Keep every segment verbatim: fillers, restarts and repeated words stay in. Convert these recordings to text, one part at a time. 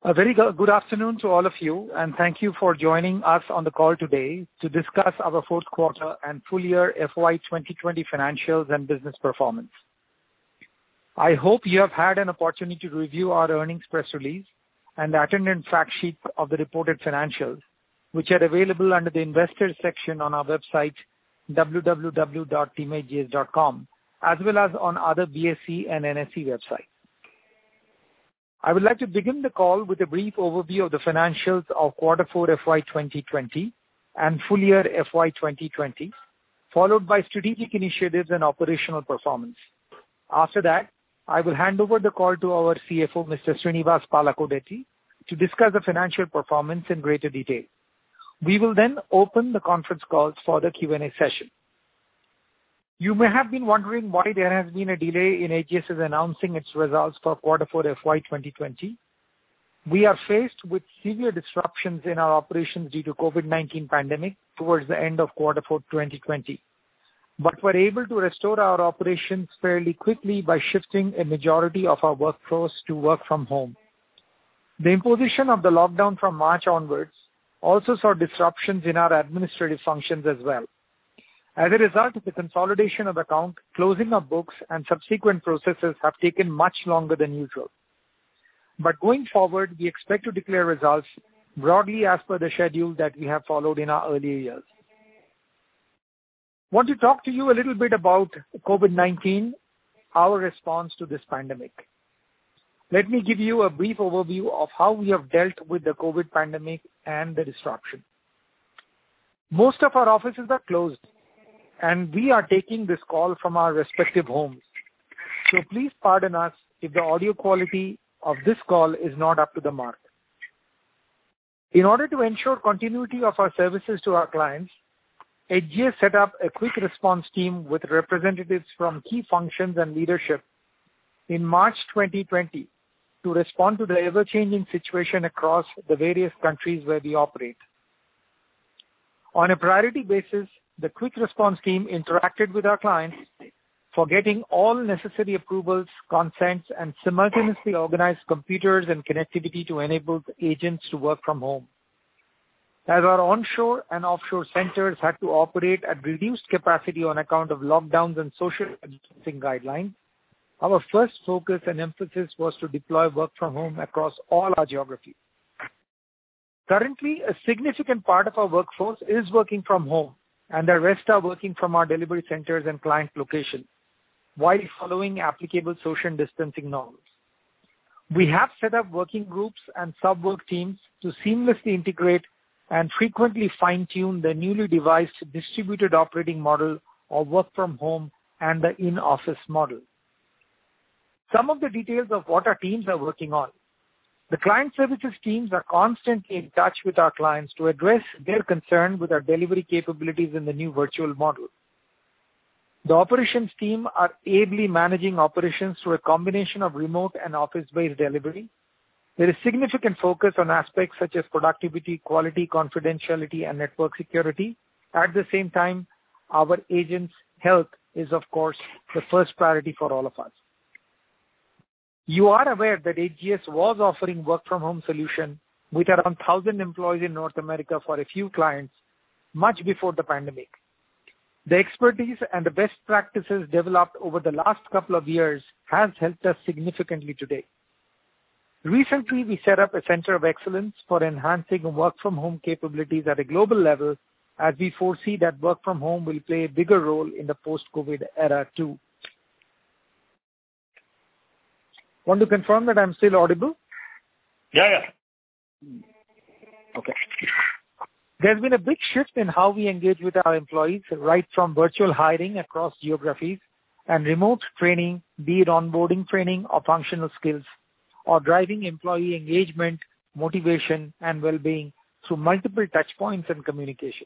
A very go- good afternoon to all of you, and thank you for joining us on the call today to discuss our fourth quarter and full year F Y twenty twenty financials and business performance. I hope you have had an opportunity to review our earnings press release and the attendant fact sheet of the reported financials, which are available under the Investors section on our website, w w w dot team h g s dot com, as well as on other B S E and N S E websites. I would like to begin the call with a brief overview of the financials of quarter four F Y twenty twenty and full year F Y twenty twenty, followed by strategic initiatives and operational performance. After that, I will hand over the call to our C F O, Mister Srinivas Palakodeti, to discuss the financial performance in greater detail. We will then open the conference calls for the Q and A session. You may have been wondering why there has been a delay in AGS's announcing its results for quarter four F Y twenty twenty. We are faced with severe disruptions in our operations due to COVID nineteen pandemic towards the end of quarter four twenty twenty, but were able to restore our operations fairly quickly by shifting a majority of our workforce to work from home. The imposition of the lockdown from March onwards also saw disruptions in our administrative functions as well. As a result, the consolidation of account, closing of books, and subsequent processes have taken much longer than usual. But going forward, we expect to declare results broadly as per the schedule that we have followed in our earlier years. Want to talk to you a little bit about COVID nineteen, our response to this pandemic. Let me give you a brief overview of how we have dealt with the COVID pandemic and the disruption. Most of our offices are closed, and we are taking this call from our respective homes. So please pardon us if the audio quality of this call is not up to the mark. In order to ensure continuity of our services to our clients, H G S set up a quick response team with representatives from key functions and leadership in March twenty twenty to respond to the ever-changing situation across the various countries where we operate. On a priority basis, the quick response team interacted with our clients for getting all necessary approvals, consents, and simultaneously organized computers and connectivity to enable the agents to work from home. As our onshore and offshore centers had to operate at reduced capacity on account of lockdowns and social distancing guidelines, our first focus and emphasis was to deploy work from home across all our geographies. Currently, a significant part of our workforce is working from home, and the rest are working from our delivery centers and client locations, while following applicable social distancing norms. We have set up working groups and sub-work teams to seamlessly integrate and frequently fine-tune the newly devised distributed operating model of work from home and the in-office model. Some of the details of what our teams are working on. The client services teams are constantly in touch with our clients to address their concern with our delivery capabilities in the new virtual model. The operations team are ably managing operations through a combination of remote and office-based delivery. There is significant focus on aspects such as productivity, quality, confidentiality, and network security. At the same time, our agents' health is, of course, the first priority for all of us. You are aware that H G S was offering work-from-home solution with around one thousand employees in North America for a few clients much before the pandemic. The expertise and the best practices developed over the last couple of years has helped us significantly today. Recently, we set up a center of excellence for enhancing work-from-home capabilities at a global level, as we foresee that work-from-home will play a bigger role in the post-COVID era too. Want to confirm that I'm still audible? Yeah, yeah. Okay. There's been a big shift in how we engage with our employees, right from virtual hiring across geographies and remote training, be it onboarding training or functional skills, or driving employee engagement, motivation, and well-being through multiple touch points and communication.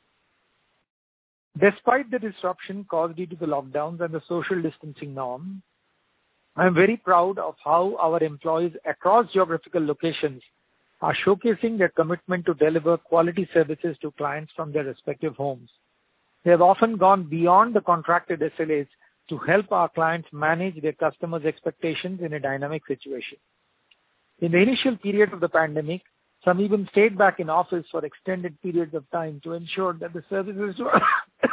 Despite the disruption caused due to the lockdowns and the social distancing norm, I'm very proud of how our employees across geographical locations are showcasing their commitment to deliver quality services to clients from their respective homes. They have often gone beyond the contracted S L As to help our clients manage their customers' expectations in a dynamic situation. In the initial period of the pandemic, some even stayed back in office for extended periods of time to ensure that the services to our,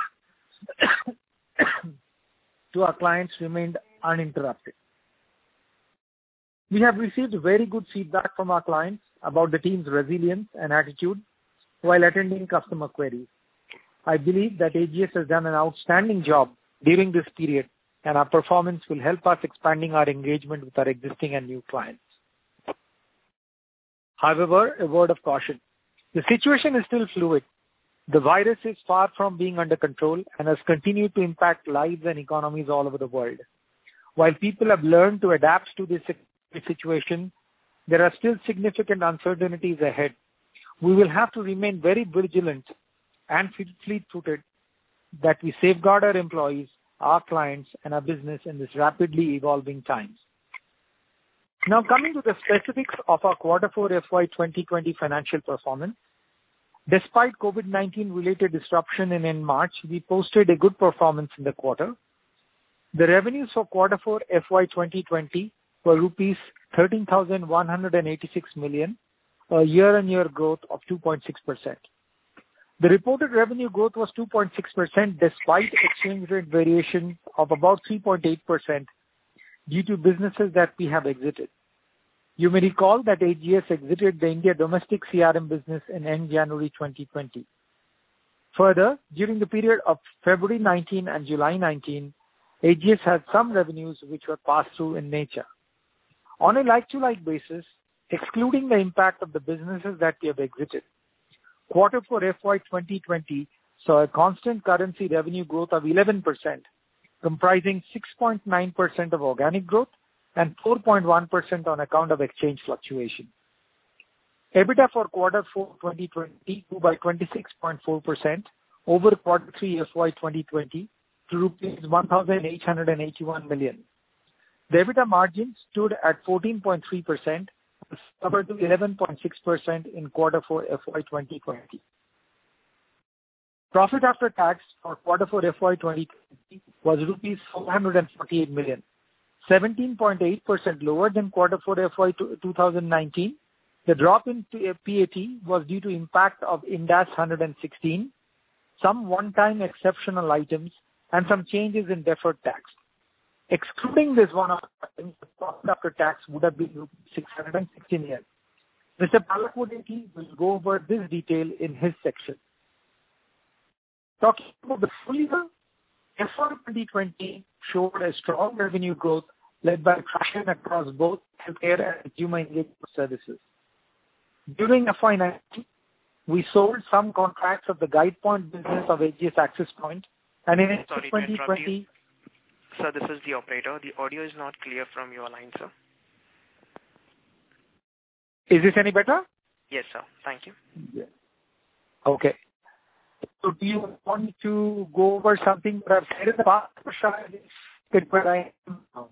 to our clients remained uninterrupted. We have received very good feedback from our clients about the team's resilience and attitude while attending customer queries. I believe that A G S has done an outstanding job during this period, and our performance will help us expanding our engagement with our existing and new clients. However, a word of caution. The situation is still fluid. The virus is far from being under control and has continued to impact lives and economies all over the world. While people have learned to adapt to this situation, there are still significant uncertainties ahead. We will have to remain very vigilant and fleet-footed that we safeguard our employees, our clients, and our business in this rapidly evolving times. Now coming to the specifics of our quarter four F Y twenty twenty financial performance. Despite COVID nineteen related disruption in, in March, we posted a good performance in the quarter. The revenues for quarter four F Y twenty twenty were rupees thirteen thousand one hundred eighty-six million, a year-on-year growth of two point six percent. The reported revenue growth was two point six percent despite exchange rate variation of about three point eight percent due to businesses that we have exited. You may recall that A G S exited the India domestic C R M business in end January twenty twenty. Further, during the period of February nineteenth and July nineteenth, A G S had some revenues which were passed through in nature. On a like-to-like basis, excluding the impact of the businesses that we have exited, quarter four F Y twenty twenty saw a constant currency revenue growth of eleven percent, comprising six point nine percent of organic growth and four point one percent on account of exchange fluctuation. EBITDA for quarter four twenty twenty grew by twenty-six point four percent over quarter three F Y twenty twenty to rupees one thousand eight hundred eighty-one million. The EBITDA margin stood at fourteen point three percent compared to eleven point six percent in quarter four F Y twenty twenty. Profit after tax for quarter four F Y twenty twenty was rupees four hundred forty-eight million, seventeen point eight percent lower than quarter four F Y two thousand nineteen. The drop in P A T was due to impact of Ind A S one sixteen, some one-time exceptional items, and some changes in deferred tax. Excluding this one, the profit after tax would have been six hundred sixty million. Mister Palakkudi will go over this detail in his section. Talking about the full year, F Y twenty twenty showed a strong revenue growth led by traction across both healthcare and consumer engagement services. During F Y nineteen, we sold some contracts of the GuidePoint business of A G S Access Point, and in Sorry twenty twenty... Sir, this is the operator. The audio is not clear from your line, sir. Is this any better? Yes, sir. Thank you. Yeah. Okay. So do you want me to go over something that I've said in the past, or shall I get where I am now?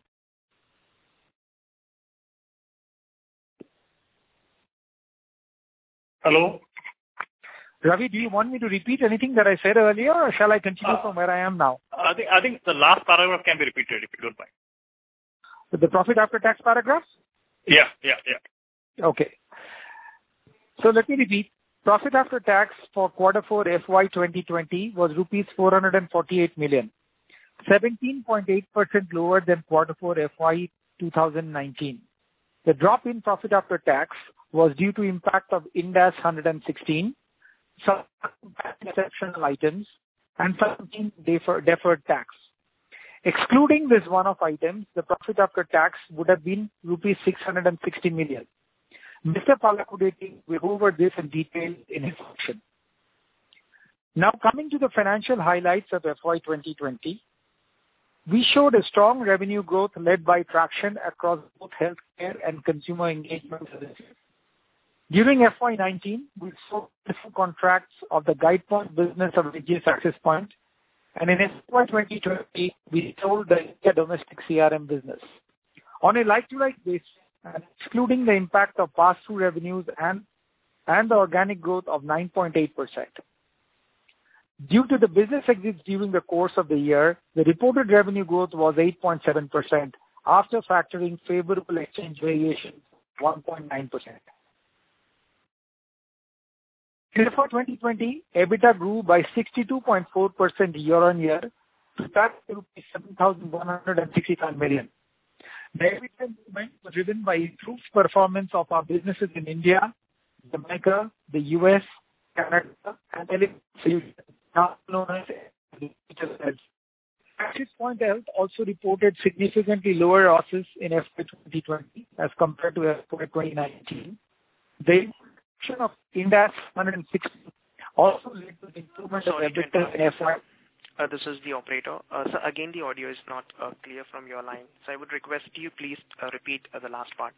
Hello? Ravi, do you want me to repeat anything that I said earlier, or shall I continue Uh, from where I am now? I think I think the last paragraph can be repeated if you don't mind. With the profit after tax paragraph? Yeah, yeah, yeah. Okay. So let me repeat. Profit after tax for quarter four F Y twenty twenty was rupees four hundred forty-eight million, seventeen point eight percent lower than quarter four F Y two thousand nineteen. The drop in profit after tax was due to impact of Ind A S one sixteen, some exceptional items, and some defer, deferred tax. Excluding this one-off items, the profit after tax would have been rupees six hundred sixty million. Mister Palakkudi will go over this in detail in his section. Now coming to the financial highlights of F Y twenty twenty, we showed a strong revenue growth led by traction across both healthcare and consumer engagement services. During F Y nineteen, we sold different contracts of the GuidePoint business of A G S Access Point, and in F Y twenty twenty, we sold the India domestic C R M business. On a like-to-like basis, and excluding the impact of pass-through revenues and, and the organic growth of nine point eight percent. Due to the business exits during the course of the year, the reported revenue growth was eight point seven percent after factoring favorable exchange variations one point nine percent. In F Y twenty twenty, EBITDA grew by sixty-two point four percent year-on-year to touch seven thousand one hundred sixty-five million. The EBITDA improvement was driven by improved performance of our businesses in India, Jamaica, the U S, Canada, and Element Solutions, now known as Digital Health. Axis Point Health also reported significantly lower losses in F Y twenty twenty as compared to F Y twenty nineteen. The introduction of Ind AS one sixty also led to the improvement Sorry, of EBITDA in F Y. Uh, this is the operator. Uh, so again, the audio is not uh, clear from your line. So I would request you please uh, repeat uh, the last part.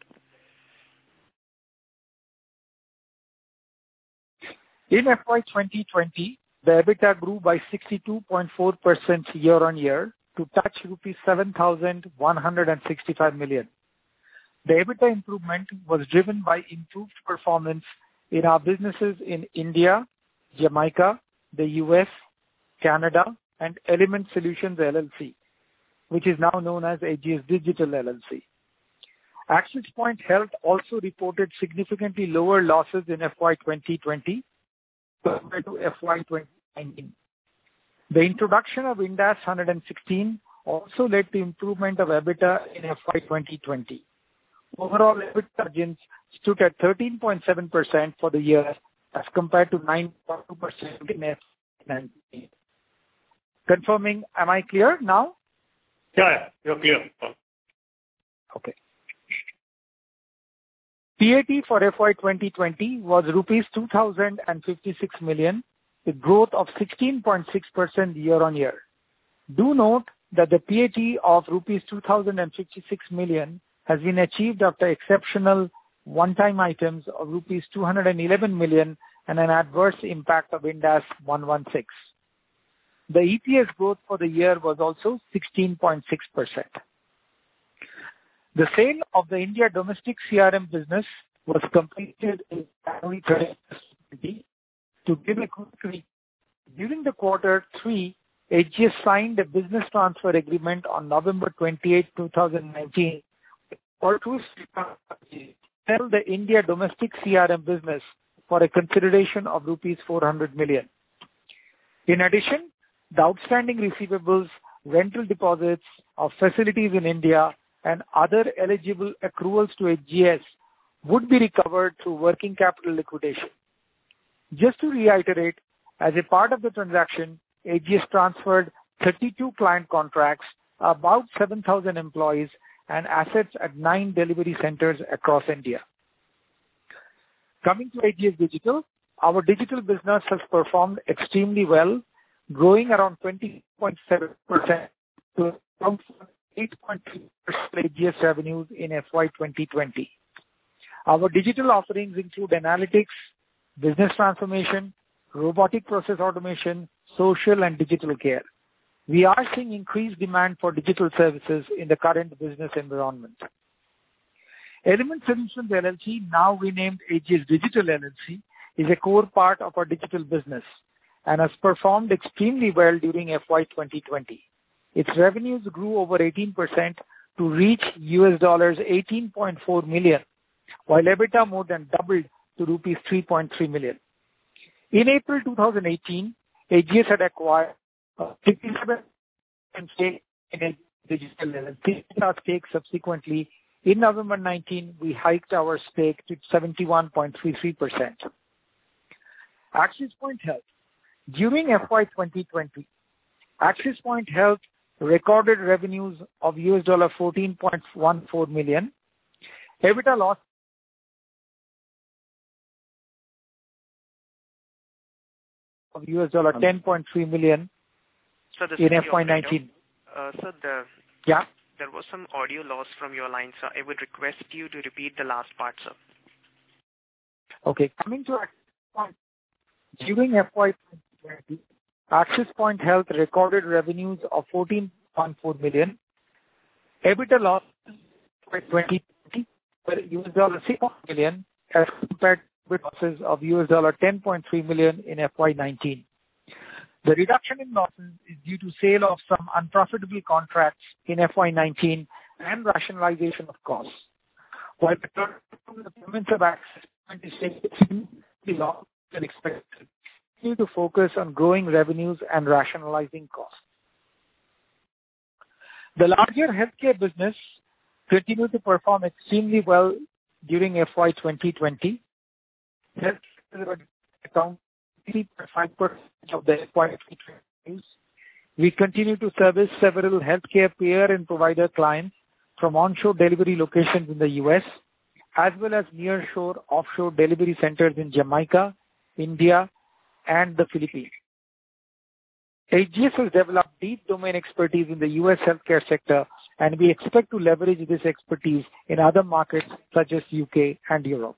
In F Y twenty twenty, the EBITDA grew by sixty-two point four percent year-on-year to touch rupees seven thousand one hundred sixty-five million. The EBITDA improvement was driven by improved performance in our businesses in India, Jamaica, the U S, Canada, and Element Solutions L L C, which is now known as A G S Digital L L C. Axis Point Health also reported significantly lower losses in F Y twenty twenty compared to F Y twenty nineteen. The introduction of Ind AS one sixteen also led to improvement of EBITDA in F Y twenty twenty. Overall, EBITDA margins stood at thirteen point seven percent for the year as compared to nine point two percent in F Y nineteen. Confirming, am I clear now? Yeah, yeah, you're clear. Okay. P A T for F Y twenty twenty was rupees two thousand fifty-six million, with growth of sixteen point six percent year-on-year. Do note that the P A T of rupees two thousand fifty-six million has been achieved after exceptional one-time items of rupees two hundred eleven million and an adverse impact of Ind AS one sixteen. The E P S growth for the year was also sixteen point six percent. The sale of the India domestic C R M business was completed in January twenty. To give a quick recap, during the quarter three, A G S signed a business transfer agreement on November twenty-eighth, twenty nineteen, or to sell the India domestic C R M business for a consideration of rupees four hundred million. In addition, the outstanding receivables, rental deposits of facilities in India, and other eligible accruals to A G S would be recovered through working capital liquidation. Just to reiterate, as a part of the transaction, A G S transferred thirty-two client contracts, about seven thousand employees, and assets at nine delivery centers across India. Coming to A G S Digital, our digital business has performed extremely well, growing around twenty point seven percent to eight point three percent A G S revenues in F Y twenty twenty. Our digital offerings include analytics, business transformation, robotic process automation, social and digital care. We are seeing increased demand for digital services in the current business environment. Element Solutions L L C, now renamed A G S Digital L L C, is a core part of our digital business and has performed extremely well during F Y twenty twenty. Its revenues grew over eighteen percent to reach U S dollars eighteen point four million, while EBITDA more than doubled to rupees three point three million. In April twenty eighteen, A G S had acquired a fifty-seven percent stake in a digital L L C. Our stake subsequently, in November nineteen, we hiked our stake to seventy-one point three three percent. Axis Point Health. During F Y twenty twenty, Axis Point Health recorded revenues of U S dollars fourteen point one four million, EBITDA loss of U S dollars ten point three million so this in is F Y nineteen. Uh, so the, yeah. There was some audio loss from your line, so I would request you to repeat the last part, sir. Okay. Coming to Axis Point, during F Y twenty twenty, Axis Point Health recorded revenues of fourteen point four million, EBITDA loss for twenty twenty were U S dollars six million as compared with losses of U S dollars ten point three million in F Y nineteen. The reduction in losses is due to sale of some unprofitable contracts in F Y nineteen and rationalization of costs. while the performance of Axis Bank is taking longer than expected, continue to focus on growing revenues and rationalizing costs. The larger healthcare business continued to perform extremely well during F Y twenty twenty. Healthcare account three point five percent of the F Y twenty twenty. We continue to service several healthcare payer and provider clients from onshore delivery locations in the U S, as well as nearshore, offshore delivery centers in Jamaica, India, and the Philippines. H G S has developed deep domain expertise in the U S healthcare sector, and we expect to leverage this expertise in other markets such as U K and Europe.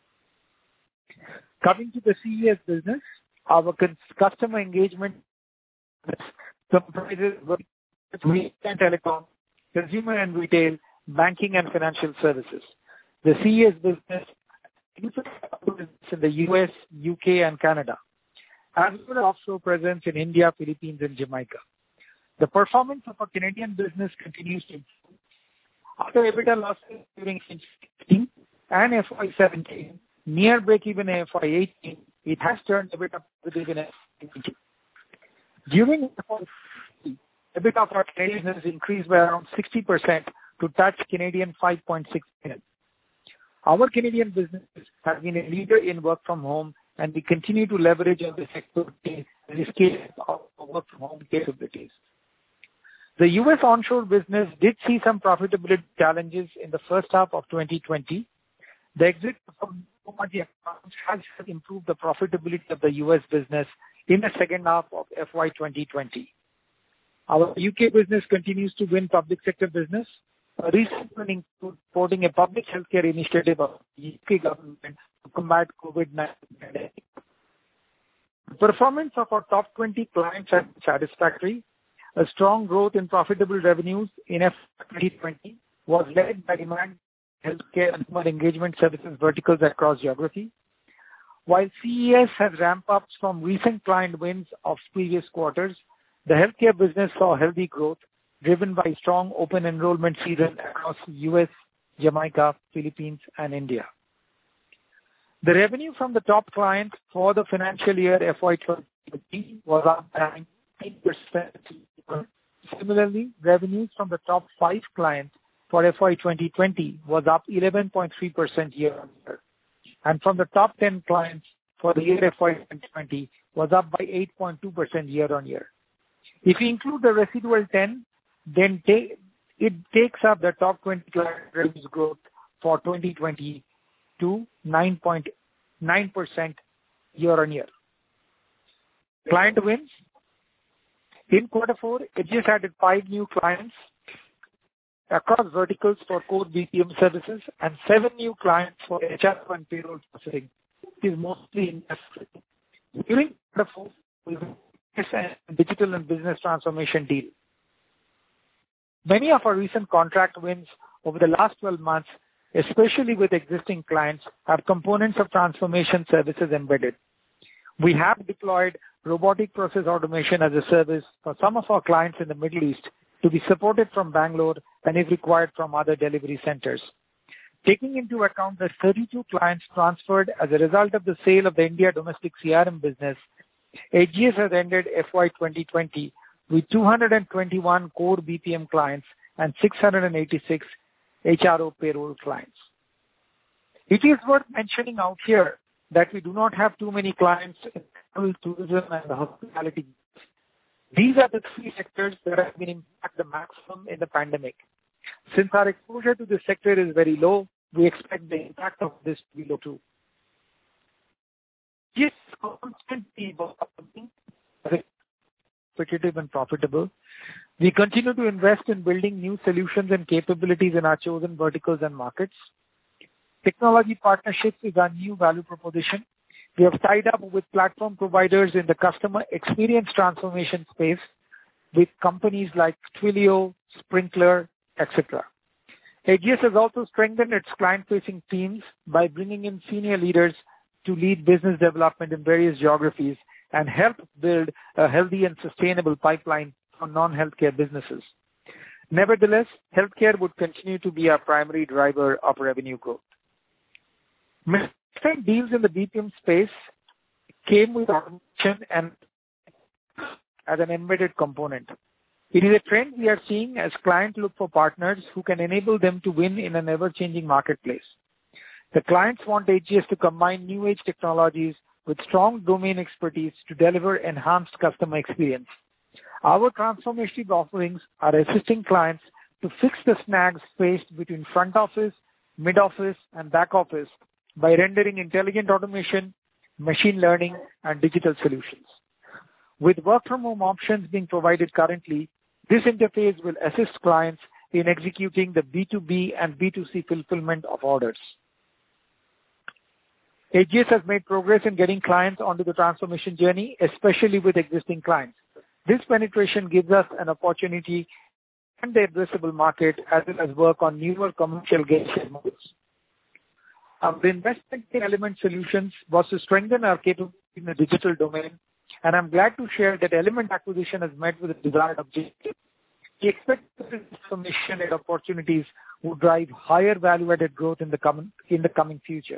Coming to the C E S business, our customer engagement comprises retail and telecom, consumer and retail, banking and financial services. The C E S business in the U S, U K, and Canada, as well as offshore presence in India, Philippines, and Jamaica. The performance of our Canadian business continues to improve. After EBITDA losses during sixteen and F Y seventeen, near break-even in F Y eighteen, it has turned EBITDA positive in F Y nineteen. During F Y fifteen, EBITDA of our Canadian business increased by around sixty percent to touch Canadian five point six million. Our Canadian business has been a leader in work from home, and we continue to leverage on this expertise and scale our work from home capabilities. The U S onshore business did see some profitability challenges in the first half of twenty twenty. The exit from commodity accounts has improved the profitability of the U S business in the second half of F Y twenty twenty. Our U K business continues to win public sector business. A recent one includes supporting a public healthcare initiative of the U K government to combat COVID nineteen pandemic. The performance of our top twenty clients is satisfactory. A strong growth in profitable revenues in F Y twenty twenty was led by demand, healthcare, and consumer engagement services verticals across geography. While C E S has ramped up from recent client wins of previous quarters, the healthcare business saw healthy growth driven by strong open enrollment season across U S, Jamaica, Philippines, and India. The revenue from the top clients for the financial year F Y twenty twenty was up nineteen percent. Similarly, revenues from the top five clients for F Y twenty twenty was up eleven point three percent year-on-year. And from the top ten clients for the year F Y twenty twenty was up by eight point two percent year-on-year. If we include the residual ten, then take, it takes up the top twenty client revenues growth for twenty twenty to nine point nine percent year-on-year. Client wins. In quarter four, H G S added five new clients across verticals for core B P M services and seven new clients for H R and payroll processing. It is mostly in Africa. During quarter four, we a digital and business transformation deal. Many of our recent contract wins over the last twelve months, especially with existing clients, have components of transformation services embedded. We have deployed robotic process automation as a service for some of our clients in the Middle East to be supported from Bangalore and if required from other delivery centers. Taking into account the thirty-two clients transferred as a result of the sale of the India domestic C R M business, H G S has ended F Y twenty twenty with two hundred twenty-one core B P M clients and six hundred eighty-six H R O payroll clients. It is worth mentioning out here that we do not have too many clients in travel, tourism, and the hospitality. These are the three sectors that have been impacted the maximum in the pandemic. Since our exposure to this sector is very low, we expect the impact of this to be low too. Yes, constantly competitive and profitable. We continue to invest in building new solutions and capabilities in our chosen verticals and markets. Technology partnerships is our new value proposition. We have tied up with platform providers in the customer experience transformation space with companies like Twilio, Sprinklr, et cetera. H G S has also strengthened its client-facing teams by bringing in senior leaders to lead business development in various geographies and help build a healthy and sustainable pipeline for non-healthcare businesses. Nevertheless, healthcare would continue to be our primary driver of revenue growth. Many deals in the B P M space came with automation and as an embedded component. It is a trend we are seeing as clients look for partners who can enable them to win in an ever-changing marketplace. The clients want A G S to combine new age technologies with strong domain expertise to deliver enhanced customer experience. Our transformative offerings are assisting clients to fix the snags faced between front office, mid office, and back office by rendering intelligent automation, machine learning, and digital solutions. With work from home options being provided currently, this interface will assist clients in executing the B two B and B two C fulfillment of orders. A G S has made progress in getting clients onto the transformation journey, especially with existing clients. This penetration gives us an opportunity and the addressable market as well as work on newer commercial gains models. Our investment in Element Solutions was to strengthen our capability in the digital domain, and I'm glad to share that Element acquisition has met with the desired objective. We expect this transformation and opportunities will drive higher value-added growth in the coming in the coming future.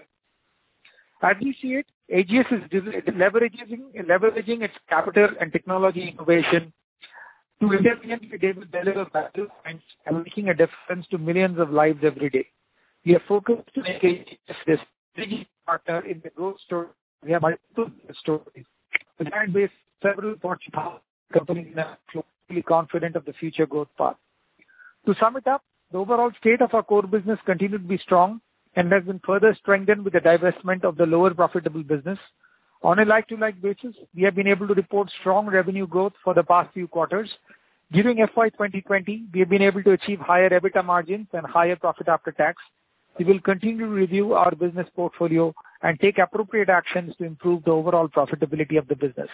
As we see it, A G S is leveraging, leveraging its capital and technology innovation to intelligently deliver value and making a difference to millions of lives every day. We are focused to make A G S this strategic partner in the growth story. We have multiple stories. The client base, several Fortune companies are fully confident of the future growth path. To sum it up, the overall state of our core business continued to be strong and has been further strengthened with the divestment of the lower profitable business. On a like-to-like basis, we have been able to report strong revenue growth for the past few quarters. During F Y twenty twenty, we have been able to achieve higher EBITDA margins and higher profit after tax. We will continue to review our business portfolio and take appropriate actions to improve the overall profitability of the business.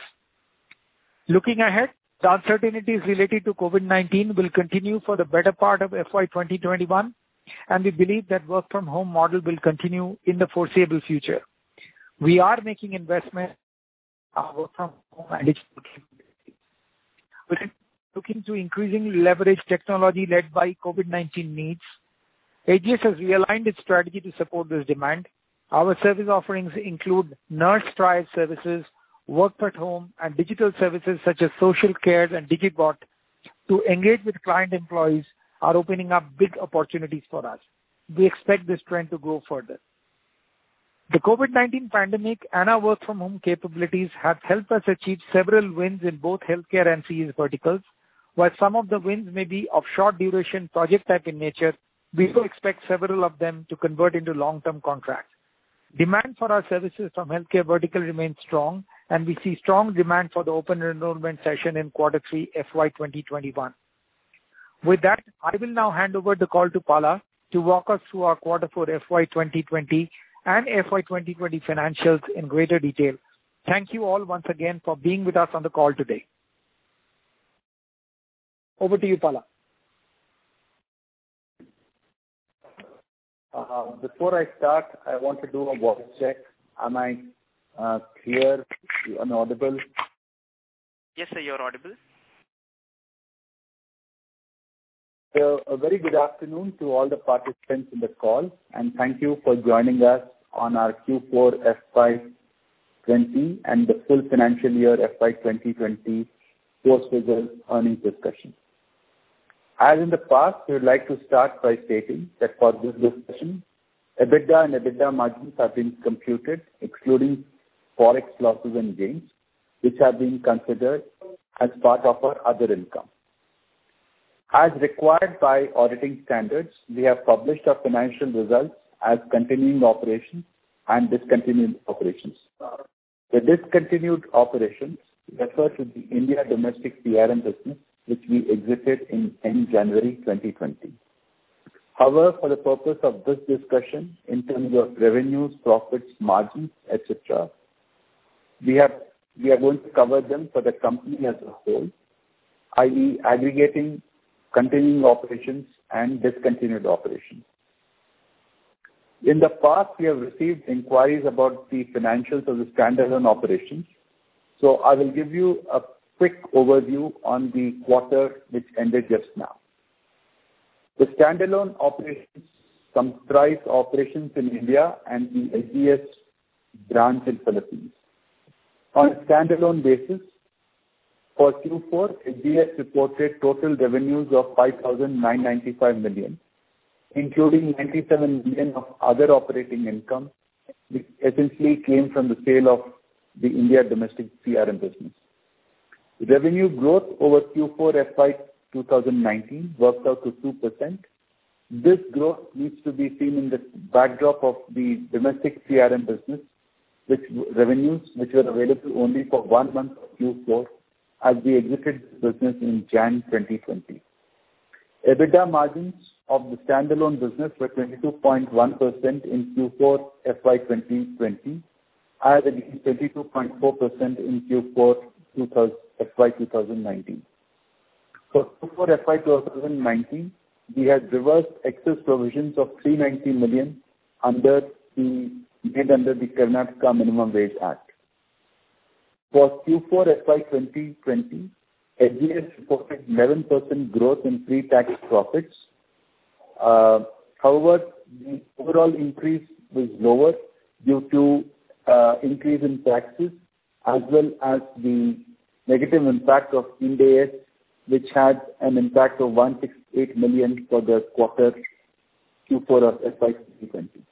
Looking ahead, the uncertainties related to COVID nineteen will continue for the better part of F Y twenty twenty-one, and we believe that work from home model will continue in the foreseeable future. We are making investments in our work from home and digital capabilities. We're looking to increasingly leverage technology led by COVID nineteen needs. A G S has realigned its strategy to support this demand. Our service offerings include nurse trial services, work at home, and digital services such as social care and DigiBot to engage with client employees are opening up big opportunities for us. We expect this trend to grow further. The COVID nineteen pandemic and our work from home capabilities have helped us achieve several wins in both healthcare and C E S verticals. While some of the wins may be of short duration project type in nature, we do expect several of them to convert into long-term contracts. Demand for our services from healthcare vertical remains strong, and we see strong demand for the open enrollment session in quarter three F Y twenty twenty-one. With that, I will now hand over the call to Pala to walk us through our quarter four F Y twenty twenty and F Y twenty twenty financials in greater detail. Thank you all once again for being with us on the call today. Over to you, Pala. Uh, before I start, I want to do a voice check. Am I uh, clear and audible? Yes, sir, you're audible. So, a very good afternoon to all the participants in the call, and thank you for joining us on our Q four F Y twenty and the full financial year F Y twenty twenty post-results earnings discussion. As in the past, we would like to start by stating that for this discussion, EBITDA and EBITDA margins have been computed excluding forex losses and gains, which have been considered as part of our other income. As required by auditing standards, we have published our financial results as continuing operations and discontinued operations. The discontinued operations refer to the India domestic C R M business, which we exited in, in January twenty twenty. However, for the purpose of this discussion, in terms of revenues, profits, margins, et cetera, we have we are going to cover them for the company as a whole, that is aggregating continuing operations and discontinued operations. In the past, we have received inquiries about the financials of the standalone operations. So I will give you a quick overview on the quarter which ended just now. The standalone operations comprise operations in India and the H G S branch in Philippines. On a standalone basis, for Q four, H G S reported total revenues of five thousand nine hundred ninety-five million, including ninety-seven million of other operating income, which essentially came from the sale of the India domestic C R M business. Revenue growth over Q four F Y twenty nineteen worked out to two percent. This growth needs to be seen in the backdrop of the domestic C R M business, which revenues which were available only for one month of Q four as we exited the business in January twenty twenty. EBITDA margins of the standalone business were twenty-two point one percent in Q four F Y twenty twenty, as against twenty-two point four percent in Q four F Y twenty nineteen. For Q four F Y twenty nineteen, we had reversed excess provisions of three hundred ninety million under the made under the Karnataka Minimum Wage Act. For Q four F Y twenty twenty, H G S reported eleven percent growth in pre-tax profits. Uh, however, the overall increase was lower due to uh, increase in taxes as well as the negative impact of Ind A S, which had an impact of one hundred sixty-eight million for the quarter Q four of F Y twenty twenty.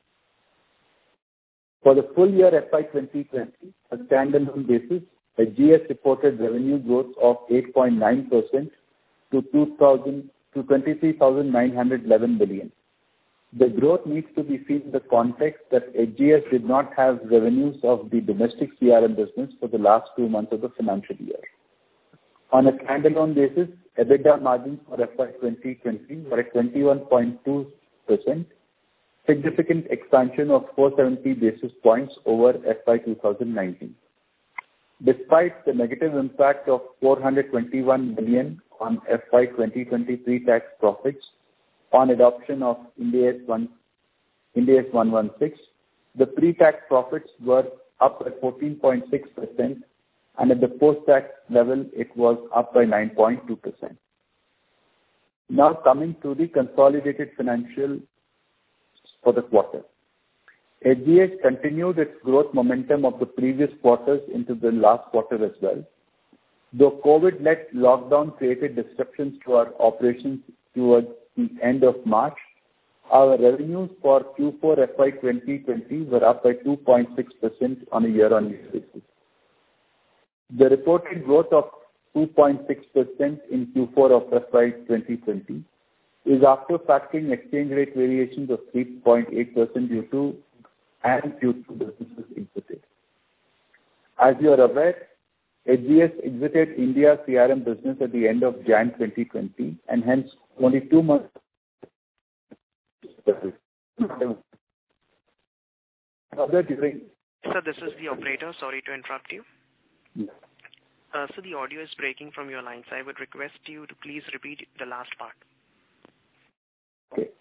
For the full year F Y twenty twenty, a standalone basis, H G S reported revenue growth of eight point nine percent to two thousand to twenty-three thousand nine hundred eleven billion. The growth needs to be seen in the context that H G S did not have revenues of the domestic C R M business for the last two months of the financial year. On a standalone basis, EBITDA margins for F Y twenty twenty were at twenty-one point two percent, significant expansion of four hundred seventy basis points over F Y twenty nineteen. Despite the negative impact of four hundred twenty-one million on F Y twenty twenty pre-tax profits on adoption of Ind A S one sixteen, the pre-tax profits were up by fourteen point six percent, and at the post-tax level, it was up by nine point two percent. Now coming to the consolidated financial for the quarter. H G S continued its growth momentum of the previous quarters into the last quarter as well. Though COVID-led lockdown created disruptions to our operations towards the end of March, our revenues for Q four F Y twenty twenty were up by two point six percent on a year-on-year basis. The reported growth of two point six percent in Q four of F Y twenty twenty is after factoring exchange rate variations of three point eight percent due to and due to businesses exited. As you are aware, H G S exited India C R M business at the end of January twenty twenty, and hence only two months. Sir, this is the operator. Sorry to interrupt you. Yeah. Uh, so the audio is breaking from your line, so I would request you to please repeat the last part. Okay.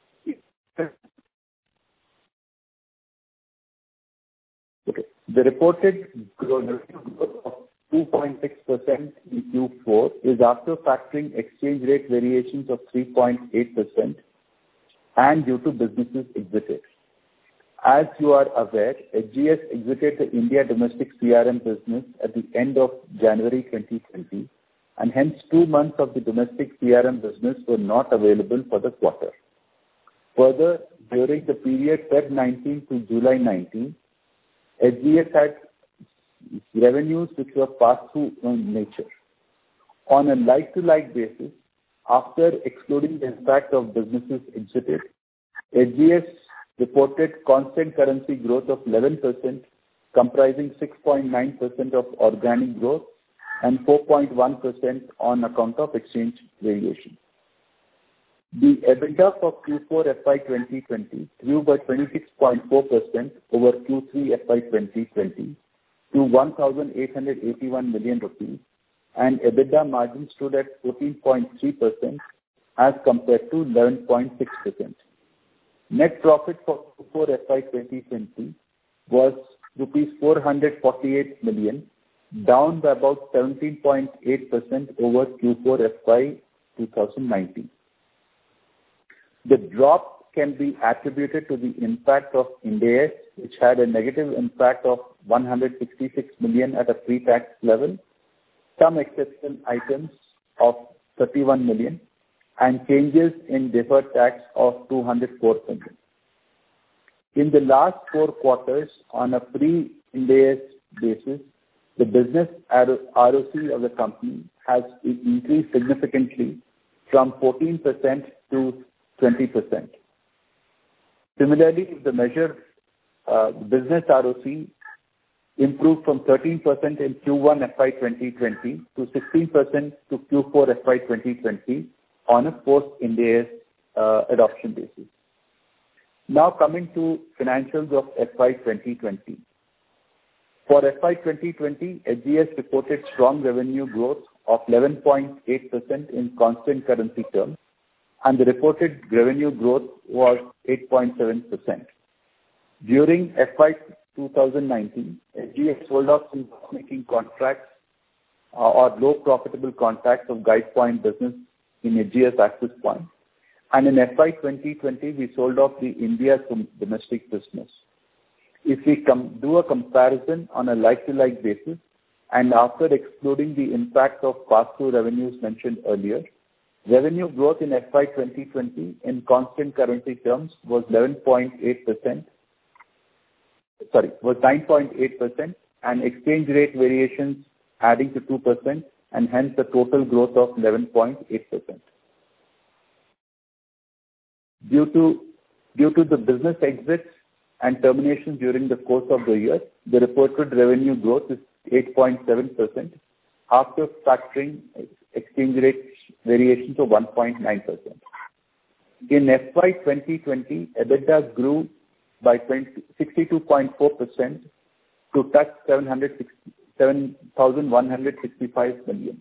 Okay. The reported growth of two point six percent in Q four is after factoring exchange rate variations of three point eight percent and due to businesses exited. As you are aware, H G S exited the India domestic C R M business at the end of January twenty twenty, and hence two months of the domestic C R M business were not available for the quarter. Further, during the period February nineteenth to July nineteenth, H G S had revenues which were pass-through in nature. On a like-to-like basis, after excluding the impact of businesses exited, H G S reported constant currency growth of eleven percent, comprising six point nine percent of organic growth and four point one percent on account of exchange variation. The EBITDA for Q four F Y twenty twenty grew by twenty-six point four percent over Q three F Y twenty twenty to one thousand eight hundred eighty-one million rupees, and EBITDA margin stood at fourteen point three percent as compared to eleven point six percent. Net profit for Q four F Y twenty twenty was rupees four hundred forty-eight million, down by about seventeen point eight percent over Q four F Y twenty nineteen. The drop can be attributed to the impact of Ind A S, which had a negative impact of one hundred sixty-six million at a pre-tax level, some exceptional items of thirty-one million, and changes in deferred tax of two hundred four million. In the last four quarters, on a pre-Ind A S basis, the business R O C of the company has increased significantly from fourteen percent to twenty percent. Similarly, the measure uh, business R O C improved from thirteen percent in Q one F Y twenty twenty to sixteen percent to Q four F Y twenty twenty on a post-Ind A S uh, adoption basis. Now coming to financials of F Y twenty twenty. For F Y twenty twenty, H G S reported strong revenue growth of eleven point eight percent in constant currency terms, and the reported revenue growth was eight point seven percent. During F Y twenty nineteen, H G S sold off some making contracts uh, or low profitable contracts of Guidepoint business in H G S Access Point. And in F Y twenty twenty, we sold off the India domestic business. If we com- do a comparison on a like-to-like basis, and after excluding the impact of pass-through revenues mentioned earlier, revenue growth in F Y twenty twenty in constant currency terms was eleven point eight percent, sorry, was nine point eight percent, and exchange rate variations adding to two percent, and hence a total growth of eleven point eight percent. Due to, due to the business exits and terminations during the course of the year, the reported revenue growth is eight point seven percent after factoring exchange rate variations of one point nine percent. In F Y twenty twenty, EBITDA grew by sixty-two point four percent to touch seven thousand one hundred sixty-five million.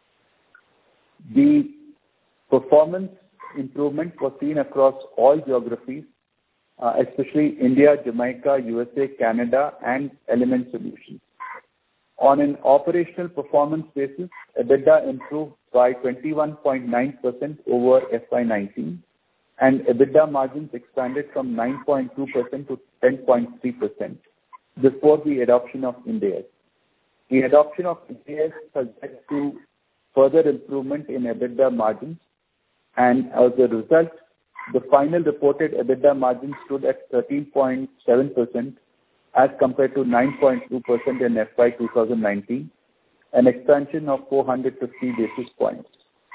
The performance improvement was seen across all geographies, uh, especially India, Jamaica, U S A, Canada, and Element Solutions. On an operational performance basis, EBITDA improved by twenty-one point nine percent over F Y nineteen, and EBITDA margins expanded from nine point two percent to ten point three percent before the adoption of Ind A S. The adoption of Ind A S has led to further improvement in EBITDA margins, and as a result, the final reported EBITDA margin stood at thirteen point seven percent as compared to nine point two percent in F Y twenty nineteen, an expansion of four hundred fifty basis points.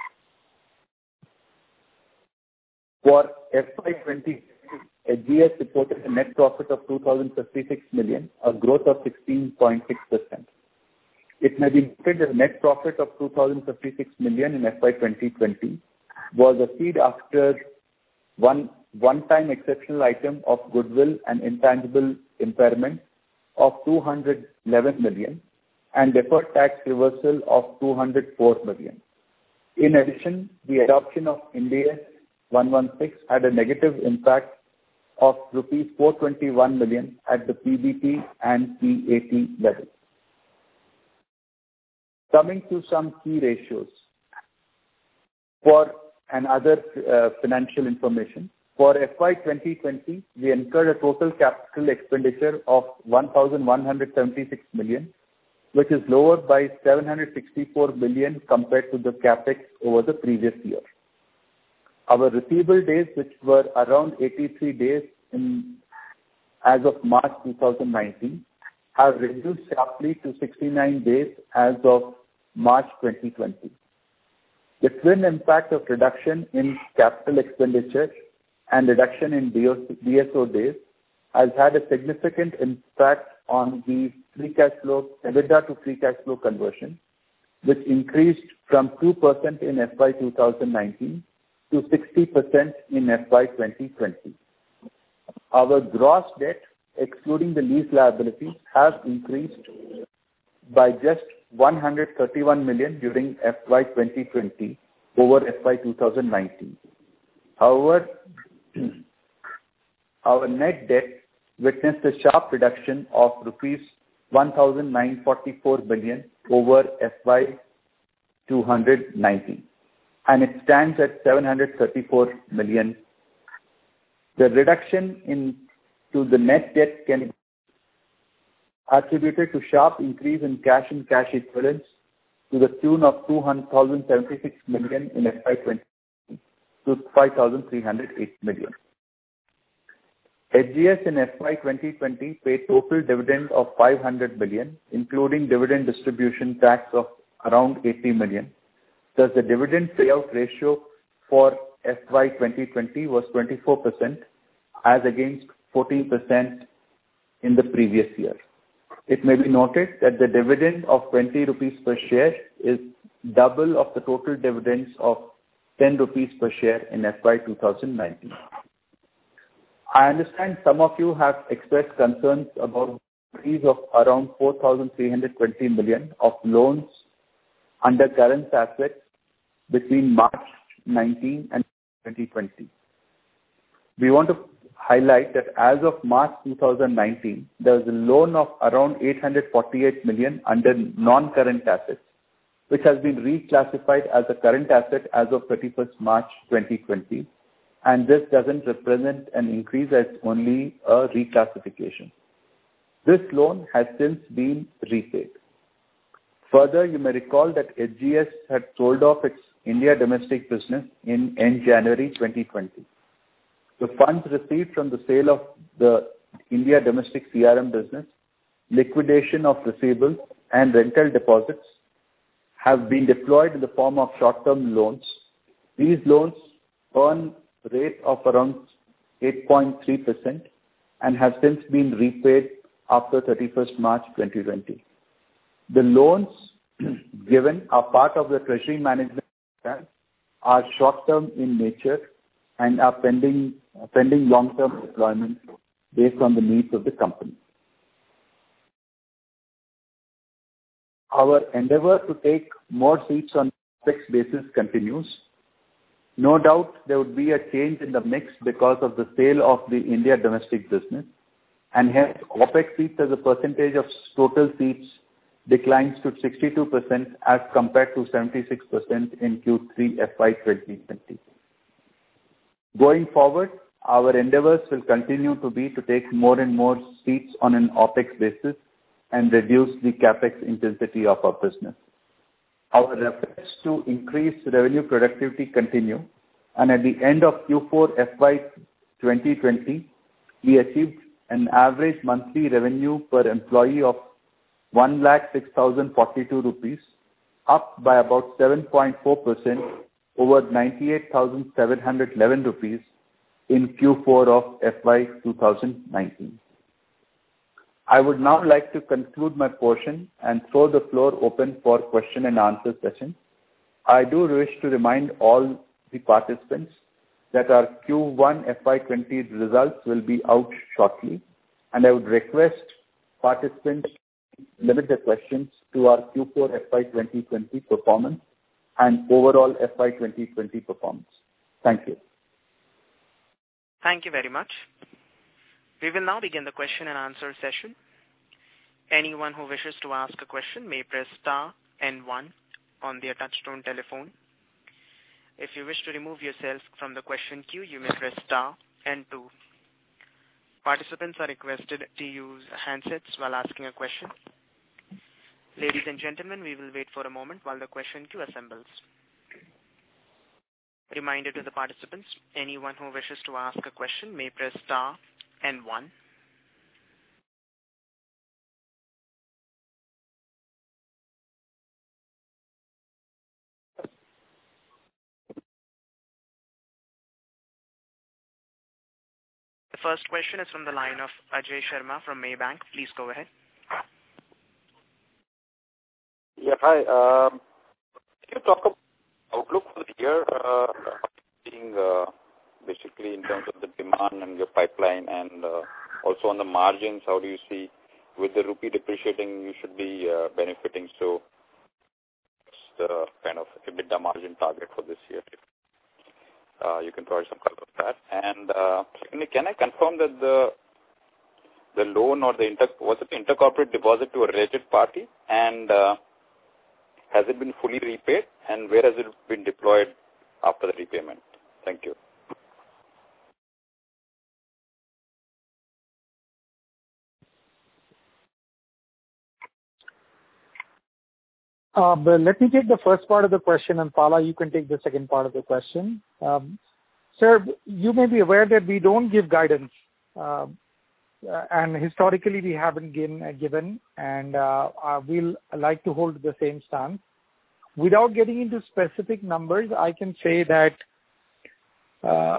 For F Y twenty, H G S reported a net profit of two thousand fifty-six million, a growth of sixteen point six percent. It may be noted that a net profit of two thousand fifty-six million in F Y twenty twenty was achieved after one one-time exceptional item of goodwill and intangible impairment of two hundred eleven million and deferred tax reversal of two hundred four million. In addition, the adoption of Ind A S one sixteen had a negative impact of rupees four hundred twenty-one million at the P B T and P A T level. Coming to some key ratios. For and other uh, financial information, for F Y twenty twenty, we incurred a total capital expenditure of one thousand one hundred seventy-six million, which is lower by seven hundred sixty-four million compared to the capex over the previous year. Our receivable days, which were around eighty-three days in, as of March twenty nineteen, have reduced sharply to sixty-nine days as of March twenty twenty. The twin impact of reduction in capital expenditure and reduction in D S O days has had a significant impact on the free cash flow, EBITDA to free cash flow conversion, which increased from two percent in F Y twenty nineteen to sixty percent in F Y twenty twenty. Our gross debt, excluding the lease liabilities, has increased by just one hundred thirty-one million during F Y twenty twenty over F Y twenty nineteen. However, our net debt witnessed a sharp reduction of rupees one thousand nine hundred forty-four billion over F Y twenty nineteen, and it stands at seven hundred thirty-four million The reduction in to the net debt can be attributed to sharp increase in cash and cash equivalents to the tune of two thousand seventy-six million in F Y twenty to five thousand three hundred eight million. H G S in F Y twenty twenty paid total dividend of five hundred million, including dividend distribution tax of around eighty million. Thus, the dividend payout ratio for F Y twenty twenty was twenty-four percent as against fourteen percent in the previous year. It may be noted that the dividend of twenty rupees per share is double of the total dividends of ten rupees per share in F Y twenty nineteen. I understand some of you have expressed concerns about the increase of around four thousand three hundred twenty million of loans under current assets between March nineteen and twenty twenty. We want to highlight that as of March twenty nineteen, there was a loan of around eight hundred forty-eight million under non-current assets, which has been reclassified as a current asset as of thirty-first March twenty twenty. And this doesn't represent an increase, as only a reclassification. This loan has since been repaid. Further, you may recall that H G S had sold off its India domestic business in end January twenty twenty. The funds received from the sale of the India domestic C R M business, liquidation of receivables and rental deposits have been deployed in the form of short-term loans. These loans earn a rate of around eight point three percent and have since been repaid after thirty-first March twenty twenty. The loans given are part of the treasury management plan, are short-term in nature and are pending, pending long-term deployment based on the needs of the company. Our endeavor to take more seats on fixed basis continues. No doubt there would be a change in the mix because of the sale of the India domestic business, and hence OPEX seats as a percentage of total seats declines to sixty-two percent as compared to seventy-six percent in Q three F Y twenty twenty. Going forward, our endeavors will continue to be to take more and more seats on an OPEX basis and reduce the CAPEX intensity of our business. Our efforts to increase revenue productivity continue, and at the end of Q four F Y twenty twenty, we achieved an average monthly revenue per employee of one lakh six thousand forty-two rupees, up by about seven point four percent over ninety-eight thousand seven hundred eleven rupees in Q four of F Y twenty nineteen. I would now like to conclude my portion and throw the floor open for question and answer session. I do wish to remind all the participants that our Q one F Y twenty results will be out shortly, and I would request participants limit their questions to our Q four F Y twenty twenty performance and overall F Y twenty twenty performance. Thank you. Thank you very much. We will now begin the question and answer session. Anyone who wishes to ask a question may press star and one on their touchtone telephone. If you wish to remove yourself from the question queue, you may press star and two. Participants are requested to use handsets while asking a question. Ladies and gentlemen, we will wait for a moment while the question queue assembles. Reminder to the participants, anyone who wishes to ask a question may press star and one. The first question is from the line of Ajay Sharma from Maybank. Please go ahead. Yeah, hi. Um, can you talk about outlook for the year, uh, being uh, basically in terms of the demand and your pipeline, and uh, also on the margins? How do you see with the rupee depreciating? You should be uh, benefiting. So, what's the kind of EBITDA margin target for this year? Uh, you can provide some color of that. And uh, secondly, can I confirm that the the loan or the inter was it intercorporate deposit to a related party, and uh, has it been fully repaid, and where has it been deployed after the repayment? Thank you. Uh, but let me take the first part of the question, and Pala, you can take the second part of the question. Um, sir, you may be aware that we don't give guidance, uh, and historically we haven't given, uh, given and uh, uh, we'll like to hold the same stance. Without getting into specific numbers, I can say that uh,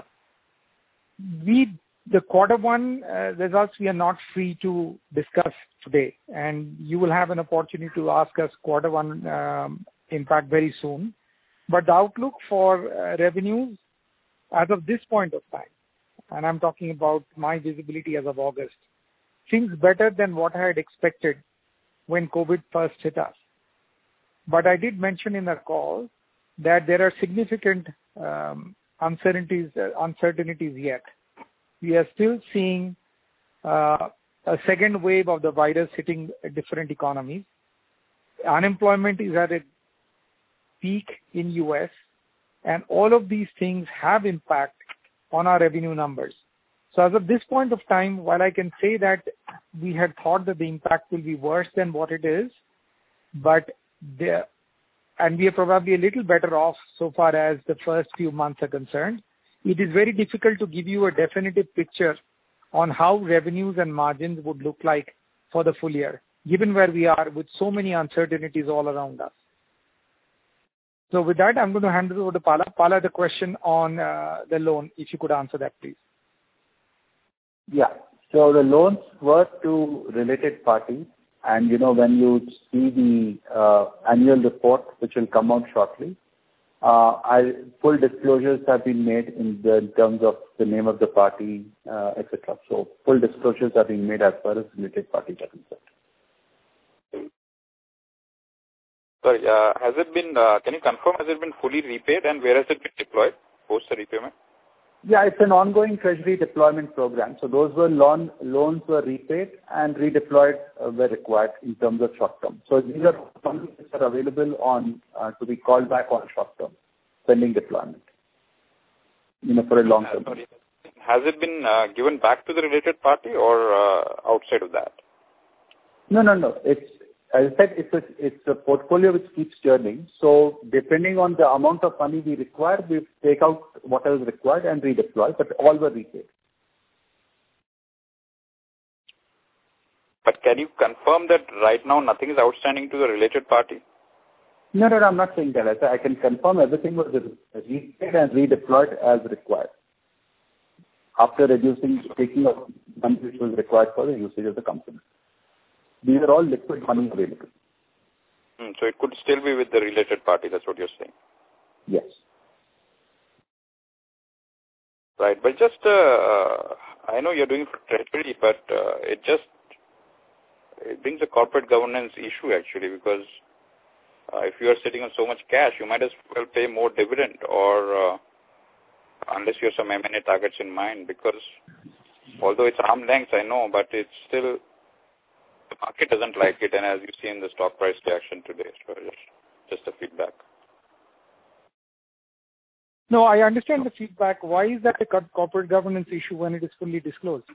we the quarter one uh, results we are not free to discuss today, and you will have an opportunity to ask us quarter one um, impact very soon. But the outlook for uh, revenues as of this point of time, and I'm talking about my visibility as of August, seems better than what I had expected when COVID first hit us. But I did mention in the call that there are significant um, uncertainties, uh, uncertainties yet. We are still seeing uh, a second wave of the virus hitting different economies. Unemployment is at a peak in U S, and all of these things have impact on our revenue numbers. So as of this point of time, while I can say that we had thought that the impact will be worse than what it is, but the, and we are probably a little better off so far as the first few months are concerned, it is very difficult to give you a definitive picture on how revenues and margins would look like for the full year, given where we are with so many uncertainties all around us. So with that, I'm going to hand it over to Pala. Pala, the question on uh, the loan, if you could answer that, please. Yeah. So the loans were to related parties, and you know when you see the uh, annual report, which will come out shortly, uh, I, full disclosures have been made in, the, in terms of the name of the party, uh, et cetera. So full disclosures are being made as far as related parties are concerned. Sorry, uh, has it been, uh, can you confirm, has it been fully repaid and where has it been deployed post the repayment? Yeah, it's an ongoing treasury deployment program. So those were loan, loans were repaid and redeployed uh, where required in terms of short term. So these are funds that are available on uh, to be called back on short term, pending deployment, you know, for a long term. Uh, has it been uh, given back to the related party or uh, outside of that? No, no, no. It's, as I said, it's a, it's a portfolio which keeps churning. So depending on the amount of money we require, we take out whatever is required and redeploy, but all were repaid. But can you confirm that right now nothing is outstanding to the related party? No, no, no, I'm not saying that. I, I can confirm everything was repaid and redeployed as required, after reducing, taking of money which was required for the usage of the company. These are all liquid money available. Hmm, so it could still be with the related party, that's what you're saying? Yes. Right, but just, uh, I know you're doing it for treasury, but uh, it just it brings a corporate governance issue actually, because uh, if you are sitting on so much cash, you might as well pay more dividend, or uh, unless you have some M and A targets in mind, because although it's arm's length, I know, but it's still, the market doesn't like it, and as you see in the stock price reaction today, so just, just a feedback. No, I understand the feedback. Why is that a corporate governance issue when it is fully disclosed?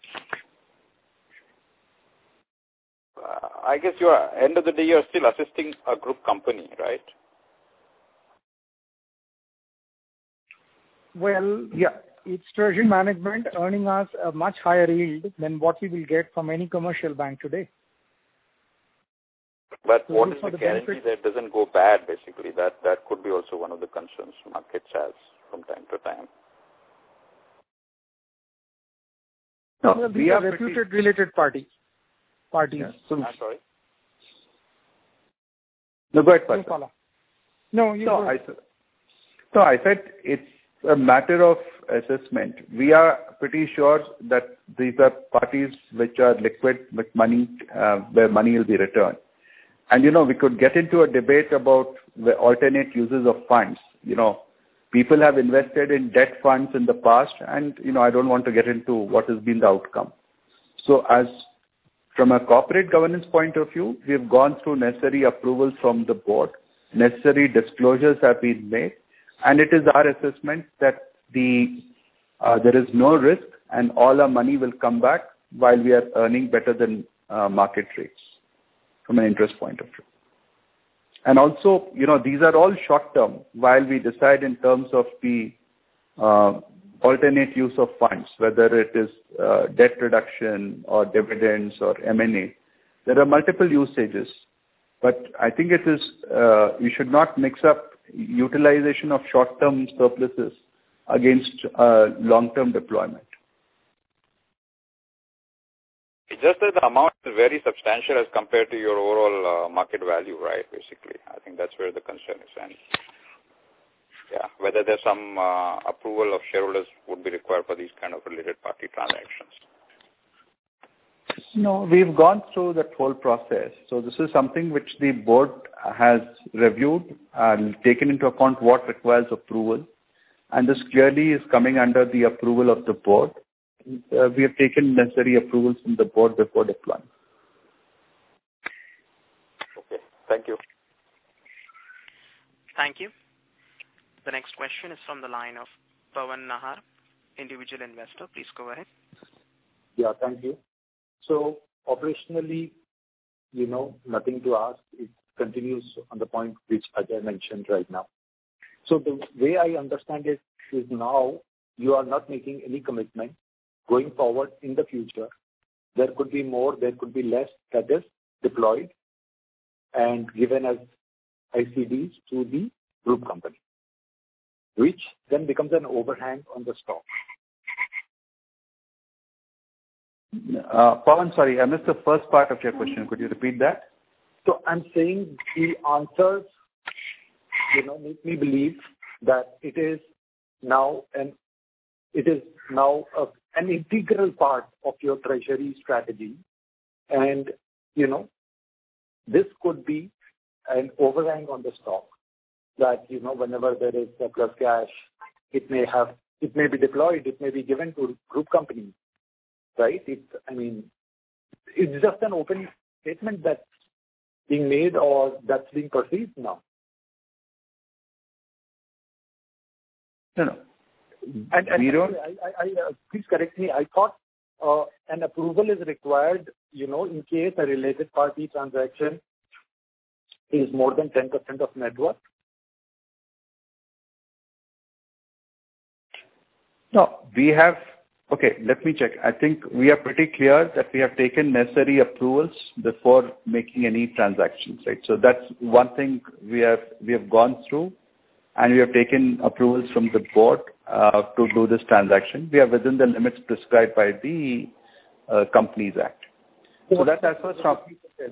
Uh, I guess you are, end of the day, you are still assisting a group company, right? Well, yeah, it's treasury management earning us a much higher yield than what we will get from any commercial bank today. But So what is for the the guarantee benefit- that it doesn't go bad, basically? That that could be also one of the concerns markets has from time to time. No, well, these we are are reputed related parties. Parties. Yeah. So, I'm sorry? no, go ahead, No, Pasha. Pala. No, you No, go I ahead. said, so I said it's a matter of assessment. We are pretty sure that these are parties which are liquid with money, uh, where money will be returned. And, you know, we could get into a debate about the alternate uses of funds. You know, people have invested in debt funds in the past, and, you know, I don't want to get into what has been the outcome. So as from a corporate governance point of view, we have gone through necessary approvals from the board, necessary disclosures have been made, and it is our assessment that the uh, there is no risk and all our money will come back while we are earning better than uh, market rates from an interest point of view. And also, you know, these are all short-term while we decide in terms of the uh, alternate use of funds, whether it is uh, debt reduction or dividends or M and A. There are multiple usages, but I think it is, uh, you should not mix up utilization of short-term surpluses against uh, long-term deployment. It's just that the amount is very substantial as compared to your overall uh, market value, right, basically. I think that's where the concern is. And yeah, whether there's some uh, approval of shareholders would be required for these kind of related party transactions. No, we've gone through that whole process. So this is something which the board has reviewed and taken into account what requires approval. And this clearly is coming under the approval of the board. Uh, we have taken necessary approvals from the board before deploying. Okay, thank you. Thank you. The next question is from the line of Pawan Nahar, individual investor. Please go ahead. Yeah, thank you. So operationally, you know, nothing to ask. It continues on the point which Ajay mentioned right now. So the way I understand it is now you are not making any commitment going forward in the future. There could be more, there could be less that is deployed and given as I C Ds to the group company, which then becomes an overhang on the stock. Uh, Pawan, sorry, I missed the first part of your question. Could you repeat that? So I'm saying the answers, you know, make me believe that it is now an it is now a, an integral part of your treasury strategy, and you know, this could be an overhang on the stock. That you know, whenever there is surplus cash, it may have it may be deployed, it may be given to group companies. Right? It's, I mean, it's just an open statement that's being made or that's being perceived now. No, no. And, and we don't. I, I, I, uh, please correct me. I thought uh, an approval is required, you know, in case a related party transaction is more than ten percent of net worth. No, we have. Okay, let me check. I think we are pretty clear that we have taken necessary approvals before making any transactions, right? So that's one thing we have we have gone through, and we have taken approvals from the board uh, to do this transaction. We are within the limits prescribed by the uh, Companies Act. So that's as far as from.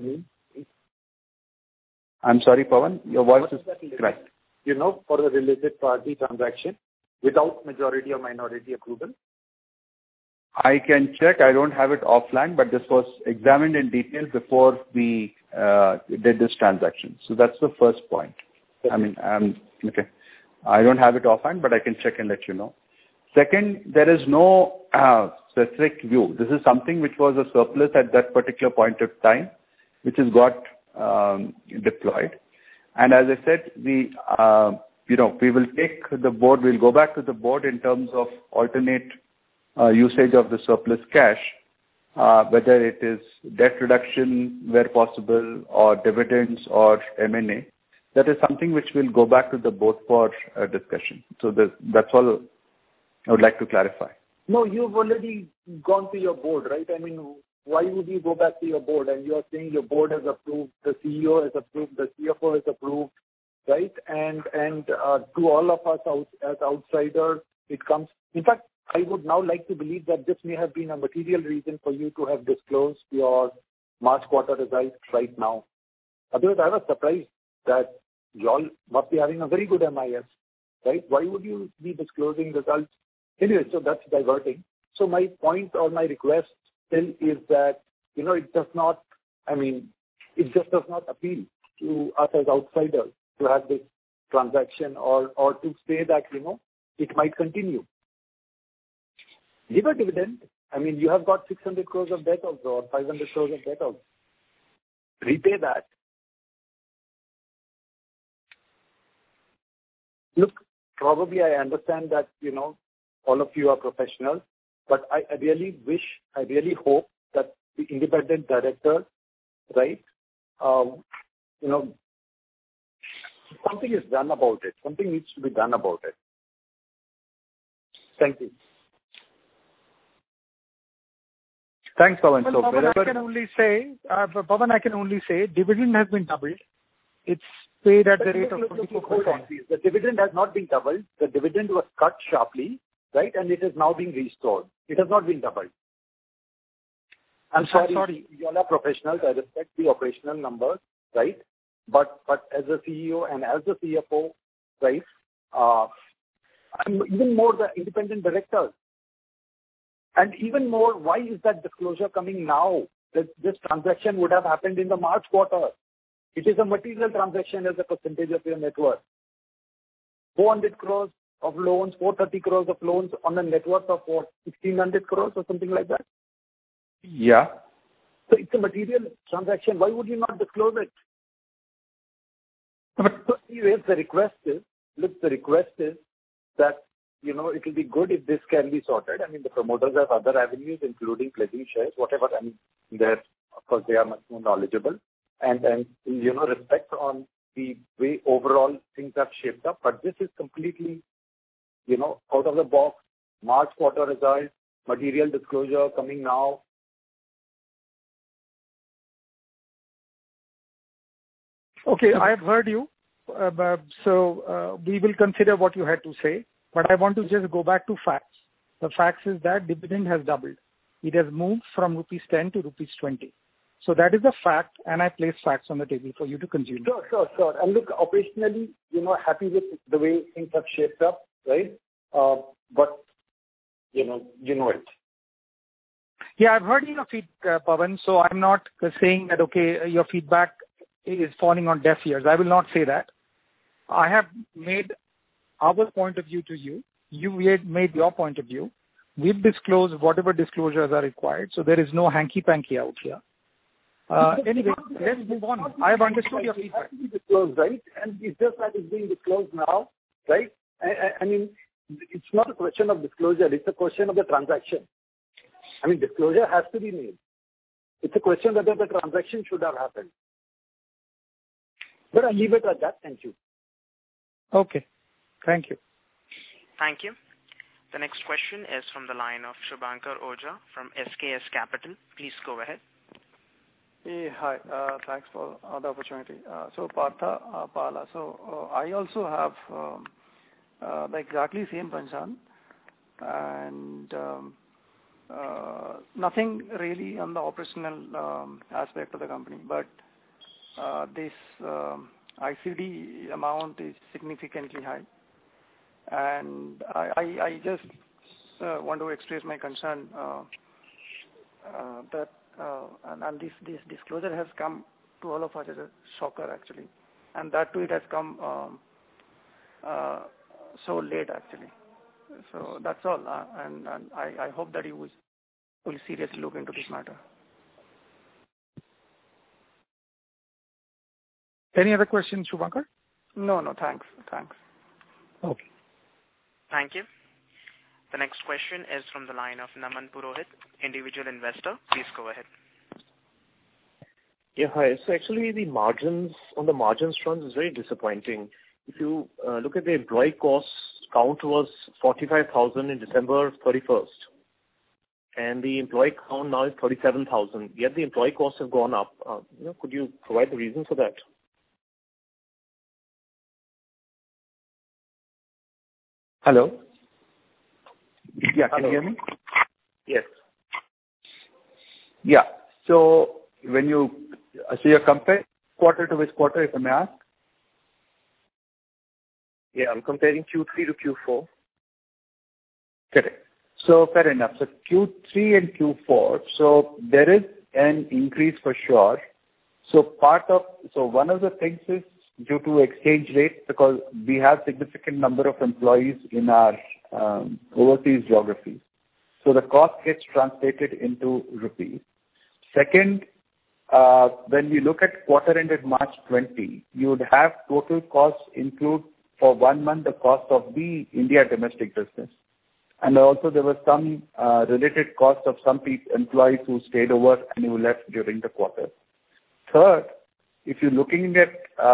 I'm sorry, Pawan, your voice is correct. You know, for the related party transaction without majority or minority approval. I can check. I don't have it offline, but this was examined in detail before we uh, did this transaction. So that's the first point. I mean, um, okay. I don't have it offline, but I can check and let you know. Second, there is no uh, specific view. This is something which was a surplus at that particular point of time, which has got um, deployed. And as I said, we, uh, you know, we will take the board. We'll go back to the board in terms of alternate Uh, usage of the surplus cash, uh, whether it is debt reduction where possible or dividends or M and A. That is something which will go back to the board for uh, discussion. So the, that's all I would like to clarify. No, you've already gone to your board, right? I mean, why would you go back to your board? And you are saying your board has approved, the C E O has approved, the C F O has approved, right? And and uh, to all of us out, as outsiders, it comes. In fact, I would now like to believe that this may have been a material reason for you to have disclosed your March quarter results right now. Otherwise, I was surprised that you all must be having a very good M I S, right? Why would you be disclosing results? Anyway, so that's diverting. So my point or my request still is that, you know, it does not, I mean, it just does not appeal to us as outsiders to have this transaction or, or to say that, you know, it might continue. Give a dividend. I mean, you have got six hundred crores of debt also or five hundred crores of debt also. Repay that. Look, probably I understand that, you know, all of you are professionals, but I, I really wish, I really hope that the independent director, right, um, you know, something is done about it. Something needs to be done about it. Thank you. Thanks, Pawan. So, Pawan, wherever... I can only say, uh, Pawan, I can only say, dividend has been doubled. It's paid at the rate of twenty-four percent. The dividend has not been doubled. The dividend was cut sharply, right? And it is now being restored. It has not been doubled. I'm sorry, I'm sorry. You all are professionals. I respect the operational numbers, right? But but as a C E O and as the C F O, right, uh, I'm even more the independent directors. And even more, why is that disclosure coming now? That this transaction would have happened in the March quarter. It is a material transaction as a percentage of your net worth. four hundred crores of loans, four hundred thirty crores of loans on a net worth of what, sixteen hundred crores or something like that? Yeah. So it's a material transaction. Why would you not disclose it? But so anyways, the request is, look, the request is that, you know, it will be good if this can be sorted. I mean, the promoters have other avenues, including pledging shares, whatever. I mean, they're, of course, they are much more knowledgeable. And, and, you know, respect on the way overall things have shaped up. But this is completely, you know, out of the box, March quarter results, material disclosure coming now. Okay, I have heard you. Uh, so uh, we will consider what you had to say. But I want to just go back to facts. The facts is that dividend has doubled. It has moved from rupees ten to rupees twenty. So that is a fact, and I place facts on the table for you to consume. Sure, sure, sure. And look, operationally, you know, happy with the way things have shaped up, right? Uh, but, you know, you know it. Yeah, I've heard your feedback, uh, Pawan, so I'm not uh, saying that, okay, your feedback is falling on deaf ears. I will not say that. I have made our point of view to you. You made your point of view. We've disclosed whatever disclosures are required, so there is no hanky-panky out here. Uh, anyway, let's move on. I have understood your feedback. It has to be disclosed, right? And it's just that it's being disclosed now, right? I, I, I mean, it's not a question of disclosure. It's a question of the transaction. I mean, disclosure has to be made. It's a question whether the transaction should have happened. But I'll leave it at that. Thank you. Okay. Thank you. Thank you. The next question is from the line of Shubhankar Oja from S K S Capital. Please go ahead. Hey, hi. Uh, thanks for uh, the opportunity. Uh, so, Partha uh, Pala, so uh, I also have um, uh, the exactly same concern, and um, uh, nothing really on the operational um, aspect of the company, but uh, this um, I C D amount is significantly high, and I, I, I just uh, want to express my concern uh, uh, that Uh, and, and this, this disclosure has come to all of us as a shocker, actually. And that too, it has come um, uh, so late, actually. So that's all. Uh, and and I, I hope that you will, will seriously look into this matter. Any other questions, Shubhankar? No, no, thanks. Thanks. Okay. Thank you. The next question is from the line of Naman Purohit, individual investor. Please go ahead. Yeah, hi. So actually the margins, on the margins front is very disappointing. If you uh, look at the employee costs, count was forty-five thousand in December thirty-first. And the employee count now is thirty-seven thousand. Yet the employee costs have gone up. Uh, you know, could you provide the reason for that? Hello? Yeah, can Hello. you hear me? Yes. Yeah. So when you, so you're comparing quarter to which quarter, if I may ask? Yeah, I'm comparing Q three to Q four. Correct. So fair enough. So Q three and Q four, so there is an increase for sure. So part of, so one of the things is due to exchange rate, because we have significant number of employees in our um, overseas geographies. So the cost gets translated into rupees. Second, uh, when we look at quarter ended March twenty, you would have total costs include for one month the cost of the India domestic business. And also there were some uh, related costs of some pe- employees who stayed over and who left during the quarter. Third, if you're looking at uh,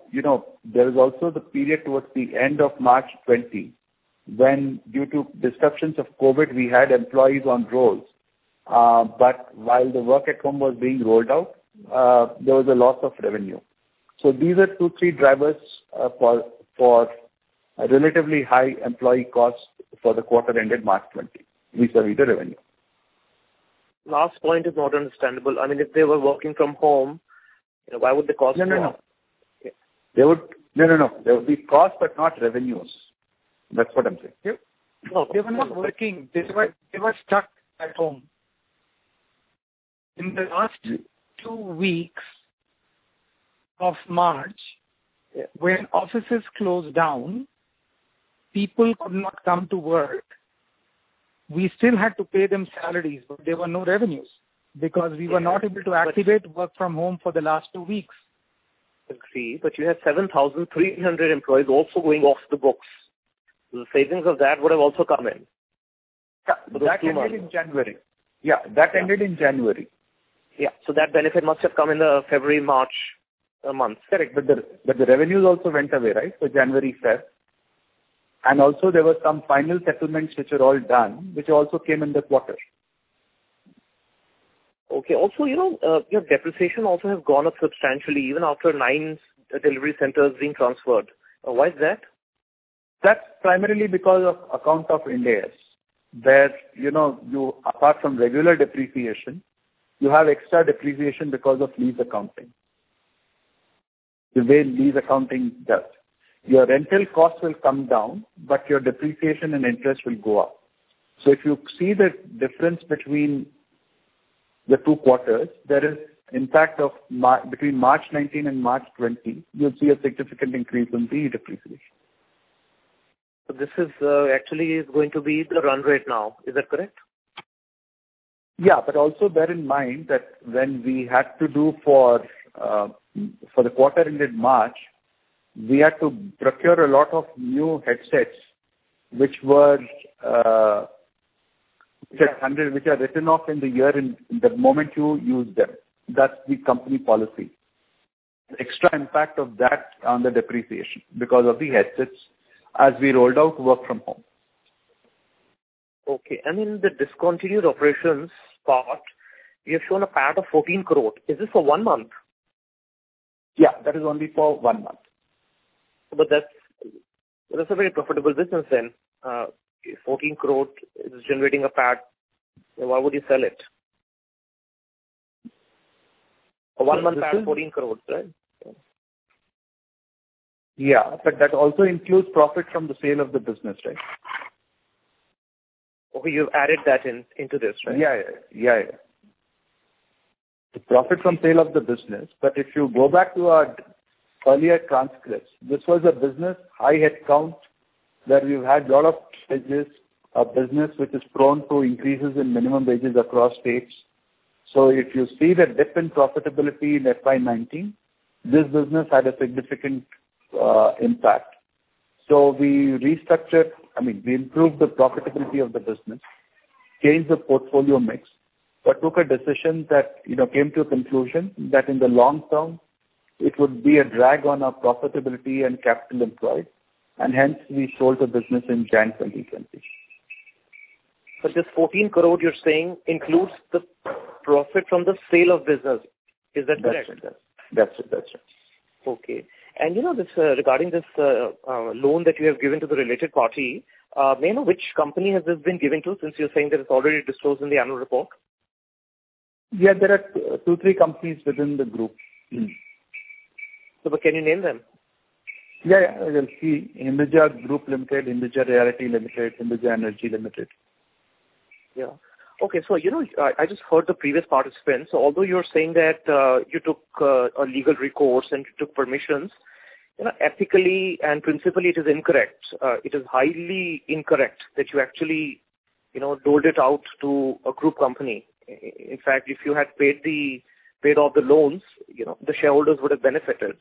you know, there was also the period towards the end of March twenty, when due to disruptions of COVID, we had employees on rolls. Uh, but while the work at home was being rolled out, uh, there was a loss of revenue. So these are two, three drivers uh, for for a relatively high employee cost for the quarter ended March twenty, vis-a-vis the revenue. Last point is not understandable. I mean, if they were working from home, you know, why would the cost No, no, go no. up? Yeah. They would, no, no, no. There would be cost, but not revenues. That's what I'm saying. They, No, they were not working. They were they were stuck at home. In the last two weeks of March, Yeah. when offices closed down, people could not come to work. We still had to pay them salaries, but there were no revenues because we were Yeah, not able to but- activate work from home for the last two weeks. Agree, but you had seven thousand three hundred employees also going off the books. So the savings of that would have also come in. Yeah, For those that two ended months. in January. Yeah, that Yeah. ended in January. Yeah, so that benefit must have come in the February, March uh, month. Correct, but the but the revenues also went away, right? So January, Feb. And also there were some final settlements which are all done, which also came in the quarter. Okay. Also, you know, uh, your depreciation also has gone up substantially even after nine uh, delivery centers being transferred. Uh, why is that? That's primarily because of account of Ind AS, where, you know, you, apart from regular depreciation, you have extra depreciation because of lease accounting. The way lease accounting does. Your rental cost will come down, but your depreciation and interest will go up. So if you see the difference between the two quarters, there is impact of Mar- between March nineteen and March twenty, you'll see a significant increase in the depreciation. So this is uh, actually is going to be the run rate now. Is that correct? Yeah, but also bear in mind that when we had to do for uh, for the quarter ended March, we had to procure a lot of new headsets, which were uh, which are hundred, which are written off in the year in the moment you use them. That's the company policy. Extra impact of that on the depreciation because of the headsets as we rolled out work from home. Okay. And in the discontinued operations part, you have shown a P A T of fourteen crore. Is this for one month? Yeah, that is only for one month. But that's that's a very profitable business then. Uh, fourteen crore is generating a P A T. Why would you sell it? A one month This P A T, is- fourteen crores, right? Yeah, but that also includes profit from the sale of the business, right? Okay, you've added that in into this, right? Yeah, yeah, yeah, yeah. The profit from sale of the business. But if you go back to our earlier transcripts, this was a business, high headcount, where we've had a lot of wages, a business which is prone to increases in minimum wages across states. So if you see the dip in profitability in F Y nineteen, this business had a significant uh, impact. So we restructured, I mean, we improved the profitability of the business, changed the portfolio mix, but took a decision that, you know, came to a conclusion that in the long term, it would be a drag on our profitability and capital employed, and hence we sold the business in January twenty twenty. But this fourteen crore you're saying includes the profit from the sale of business. Is that correct? That's it. That's it. That's it. Okay. And you know, this uh, regarding this uh, uh, loan that you have given to the related party, uh, may I know which company has this been given to, since you're saying that it's already disclosed in the annual report? Yeah, there are two, two three companies within the group. Mm. So, but can you name them? Yeah, yeah, you'll see Hinduja Group Limited, Hinduja Realty Limited, Hinduja Energy Limited. Yeah. Okay, so, you know, I, I just heard the previous participants. So although you're saying that uh, you took uh, a legal recourse and you took permissions, you know, ethically and principally it is incorrect. Uh, it is highly incorrect that you actually, you know, doled it out to a group company. In fact, if you had paid the paid off the loans, you know, the shareholders would have benefited.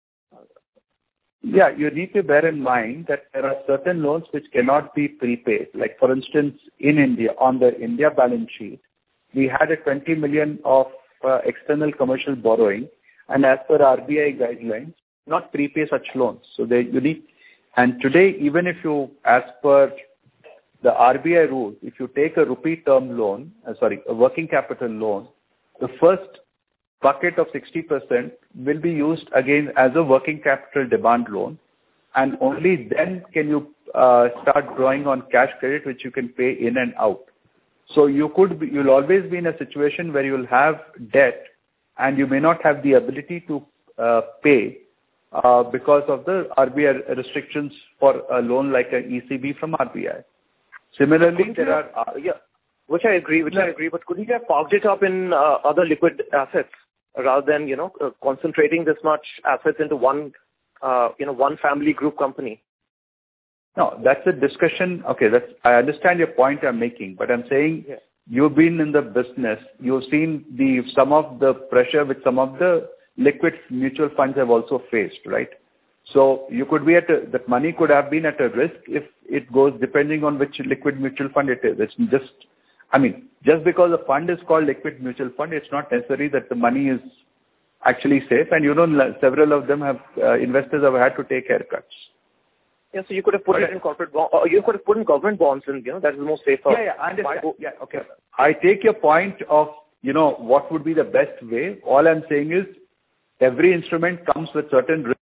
Yeah, you need to bear in mind that there are certain loans which cannot be prepaid. Like, for instance, in India, on the India balance sheet, we had a twenty million of uh, external commercial borrowing, and as per R B I guidelines, not prepay such loans. So they you need, and today even if you, as per the R B I rules, if you take a rupee term loan, uh, sorry, a working capital loan, the first bucket of sixty percent will be used again as a working capital demand loan, and only then can you uh, start drawing on cash credit, which you can pay in and out. So you could be, you'll always be in a situation where you'll have debt and you may not have the ability to uh, pay uh, because of the R B I restrictions for a loan like an E C B from R B I. Similarly, there are uh, yeah, which I agree, which I agree. But couldn't you have parked it up in uh, other liquid assets rather than you know uh, concentrating this much assets into one uh, you know one family group company? No, that's a discussion. Okay, that's, I understand your point I'm making, but I'm saying yeah. You've been in the business. You've seen the some of the pressure which some of the liquid mutual funds have also faced, right? So you could be at a, that money could have been at a risk if it goes, depending on which liquid mutual fund it is. It's just, I mean, just because a fund is called liquid mutual fund, it's not necessary that the money is actually safe. And you know, several of them have, uh, investors have had to take haircuts. Yeah, so you could have put it in corporate bonds, or you could have put in government bonds, and you know that is more safer. Yeah, yeah, I understand. Yeah, okay. I take your point of, you know, what would be the best way. All I'm saying is, every instrument comes with certain risks.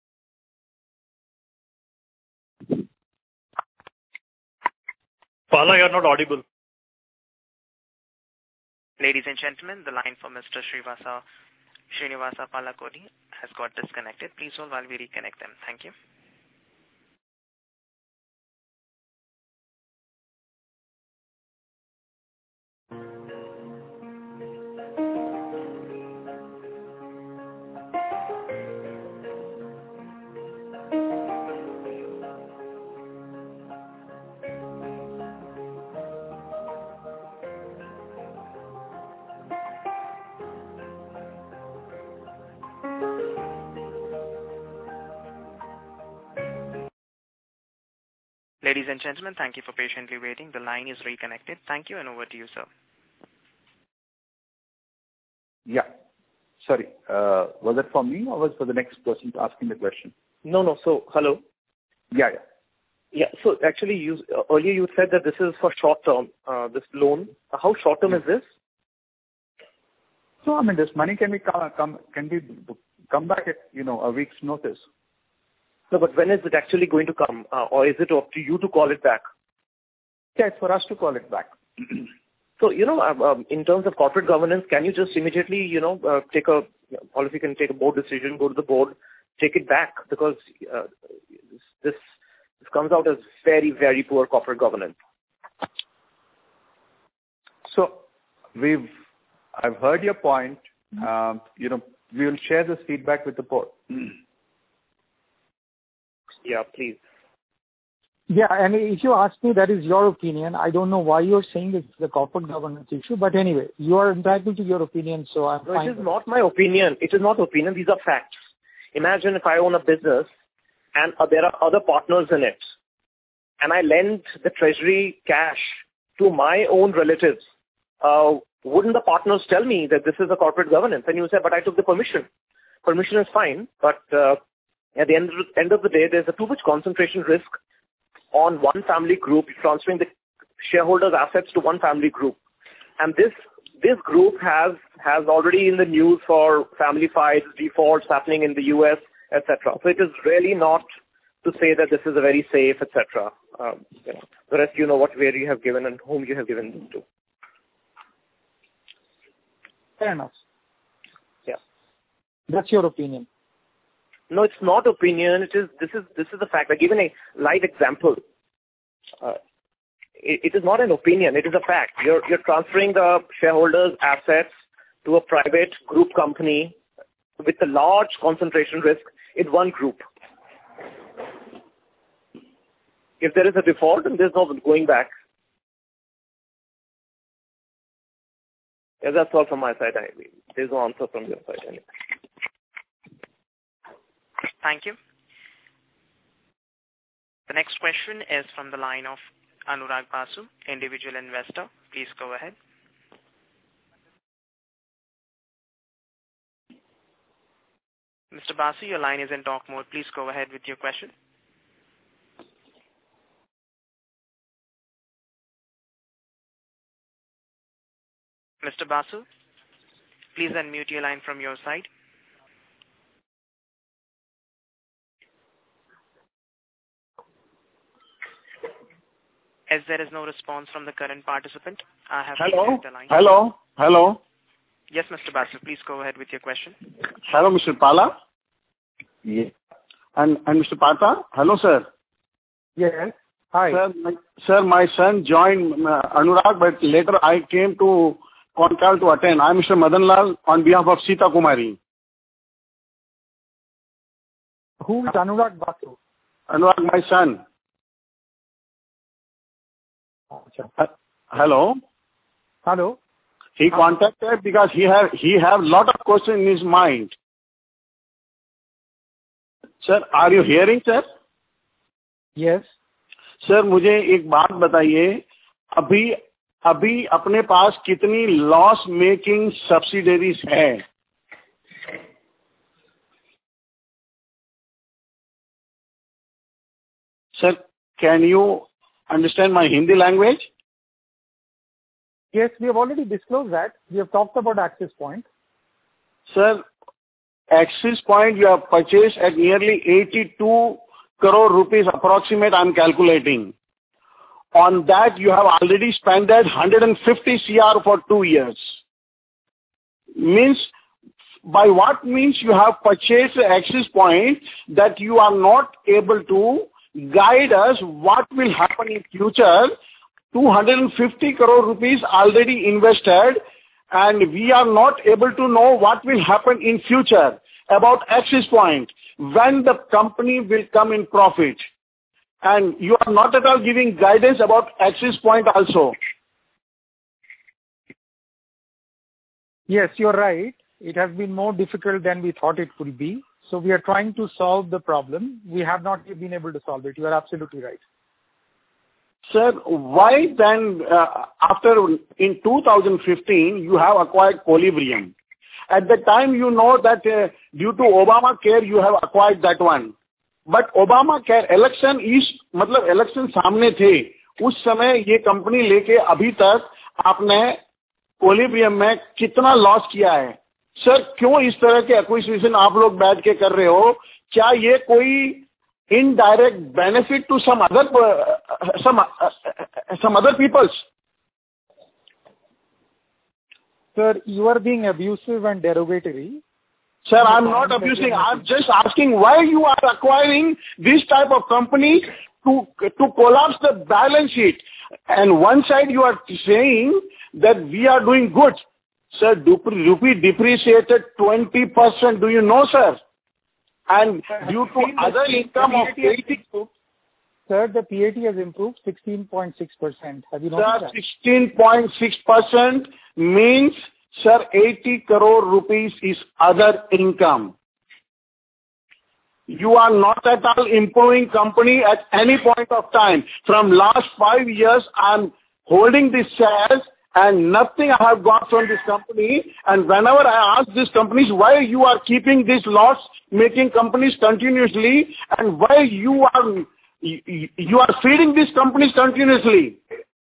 Pala, you're not audible. Ladies and gentlemen, the line for Mister Srivasa, Srinivasa Palakodi has got disconnected. Please hold while we reconnect them. Thank you. Ladies and gentlemen, thank you for patiently waiting. The line is reconnected. Thank you, and over to you, sir. Yeah. Sorry. Uh, was it for me or was it for the next person asking the question? No, no. So, hello? Yeah, yeah. Yeah. So, actually, you uh, earlier you said that this is for short term, uh, this loan. Uh, how short term is this? So, I mean, this money can be come, come can be come back at, you know, a week's notice. No, but when is it actually going to come? Uh, or is it up to you to call it back? Yeah, it's for us to call it back. So, you know, um, um, in terms of corporate governance, can you just immediately, you know, uh, take a, all of you can take a board decision, go to the board, take it back, because uh, this, this comes out as very, very poor corporate governance. So, we've, I've heard your point. Um, you know, we will share this feedback with the board. Yeah, please. Yeah, and if you ask me, that is your opinion. I don't know why you're saying it's the corporate governance issue, but anyway, you are entitled to your opinion, so I'm no, fine. It is not my opinion. It is not opinion. These are facts. Imagine if I own a business and uh, there are other partners in it, and I lend the treasury cash to my own relatives. Uh, wouldn't the partners tell me that this is a corporate governance? And you say, but I took the permission. Permission is fine, but uh, at the end, end of the day, there's a too much concentration risk on one family group, transferring the shareholders' assets to one family group. And this this group has has already in the news for family fights, defaults happening in the U S, et cetera. So it is really not to say that this is a very safe, et cetera. Um, you know, the rest you know what where you have given and whom you have given this to. Fair enough. Yeah. That's your opinion. No, it's not opinion. It is. This is this is the fact. I given a live example. Uh, it, it is not an opinion. It is a fact. You're you're transferring the shareholders' assets to a private group company with a large concentration risk in one group. If there is a default, then there's no going back. Yeah, that's all from my side. I mean, there's no answer from your side. Anyway. Thank you. The next question is from the line of Anurag Basu, individual investor. Please go ahead. Mister Basu, your line is in talk mode. Please go ahead with your question. Mister Basu, please unmute your line from your side. As there is no response from the current participant, I have Hello? the line. Hello? Hello? Yes, Mister Basu, please go ahead with your question. Hello, Mister Pala? Yes. And, and Mister Partha? Hello, sir. Yes. Hi. Sir, my, sir, my son joined uh, Anurag, but later I came to Concall to attend. I'm Mister Madan Lal on behalf of Sita Kumari. Who is Anurag Basu? Anurag, my son. Uh, hello? Hello? He contacted because he have he have lot of questions in his mind. Sir, are you hearing, sir? Yes. Sir मुझे एक बात बताइए, अभी अभी अपने पास कितनी loss making subsidiaries है? Sir, can you understand my Hindi language? Yes, we have already disclosed that. We have talked about Axis Point. Sir, Axis Point you have purchased at nearly eighty-two crore rupees approximate, I am calculating. On that you have already spent that one hundred fifty crore for two years. Means, by what means you have purchased Axis Point that you are not able to guide us what will happen in future? two hundred fifty crore rupees already invested, and we are not able to know what will happen in future about Axis Point, when the company will come in profit. And you are not at all giving guidance about Axis Point also. Yes, you're right. It has been more difficult than we thought it would be. So we are trying to solve the problem. We have not been able to solve it. You are absolutely right. Sir, why then, uh, after in two thousand fifteen, you have acquired Colibrium? At the time, you know that uh, due to Obamacare, you have acquired that one. But Obamacare election is, मतलब election सामने थे, उस समय ये company लेके अभी तक आपने कोलिब्रियम में कितना लॉस किया है? सर, क्यों इस तरह के एक्विजिशन आप लोग बैठ के कर रहे हो? क्या ये कोई indirect benefit to some other uh, some uh, some other peoples? Sir, you are being abusive and derogatory. Sir, I'm not abusing. I'm just asking why you are acquiring this type of company to to collapse the balance sheet. And one side you are saying that we are doing good. Sir, rupee depreciated twenty percent. Do you know, sir? And due to other income of eighty... Sir, the P A T has improved sixteen point six percent. Have you noticed that? Sir, sixteen point six percent means, sir, eighty crore rupees is other income. You are not at all improving company at any point of time. From last five years, I am holding these shares and nothing I have got from this company. And whenever I ask these companies why you are keeping these loss-making companies continuously and why you are you, you are feeding these companies continuously.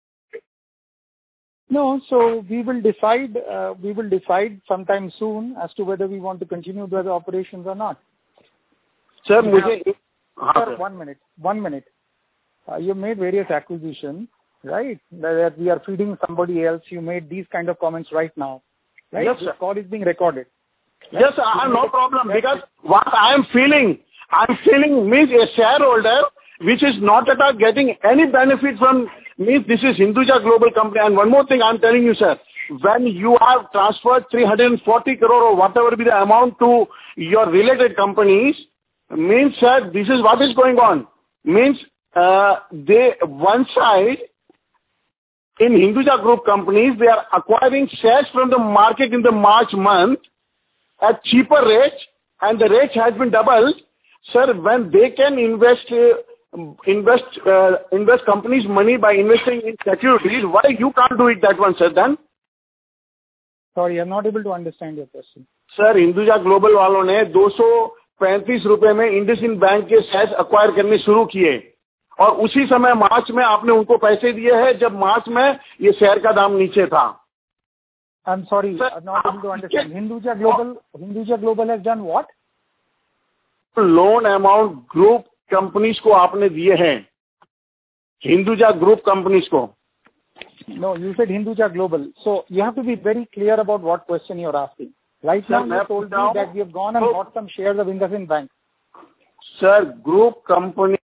No, so we will decide. Uh, we will decide sometime soon as to whether we want to continue those operations or not. Sir, now, mujhe, sir, one minute. One minute. Uh, you made various acquisitions. Right, that we are feeding somebody else. You made these kind of comments right now. Right? Yes, this sir. call is being recorded. Right? Yes, sir, I have no problem because what I am feeling, I am feeling means a shareholder which is not at all getting any benefit from means this is Hinduja Global Company. And one more thing I am telling you, sir, when you have transferred three hundred forty crore or whatever be the amount to your related companies, means, sir, this is what is going on. Means uh, they one side. In Hinduja Group companies, they are acquiring shares from the market in the March month at cheaper rates, and the rate has been doubled. Sir, when they can invest uh, invest uh, invest companies' money by investing in securities, why you can't do it that one, sir, then? Sorry, I'm not able to understand your question. Sir, Hinduja Global वालों ने two hundred पैंतीस रुपए में IndusInd bank के share acquire करने शुरू किए और उसी समय मार्च में आपने उनको पैसे दिए हैं जब मार्च में ये शेयर का दाम नीचे था. I'm sorry, I'm not able to understand. Hinduja Global, Hinduja Global has done what? Loan amount group companies को आपने दिए हैं, हिंदुजा ग्रुप कंपनीज को. No, you said Hinduja Global. So you have to be very clear about what question you're asking. Right Sir, now you told me that we have gone and bought some shares of IndusInd Bank. Sir, group company.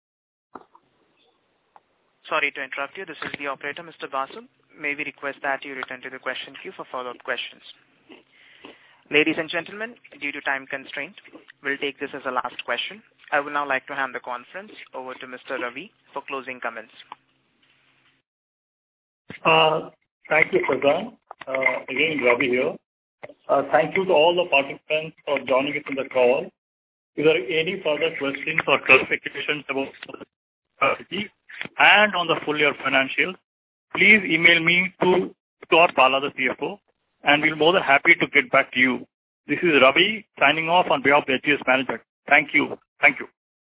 Sorry to interrupt you. This is the operator, Mister Basu. May we request that you return to the question queue for follow-up questions. Ladies and gentlemen, due to time constraint, we'll take this as a last question. I would now like to hand the conference over to Mister Ravi for closing comments. Uh, thank you, Faizan. Uh, again, Ravi here. Uh, thank you to all the participants for joining us in the call. If there are any further questions or clarifications about the strategy and on the full year financials, please email me to, to our Pala, the C F O, and we'll be more than happy to get back to you. This is Ravi signing off on behalf of the H G S management. Thank you. Thank you.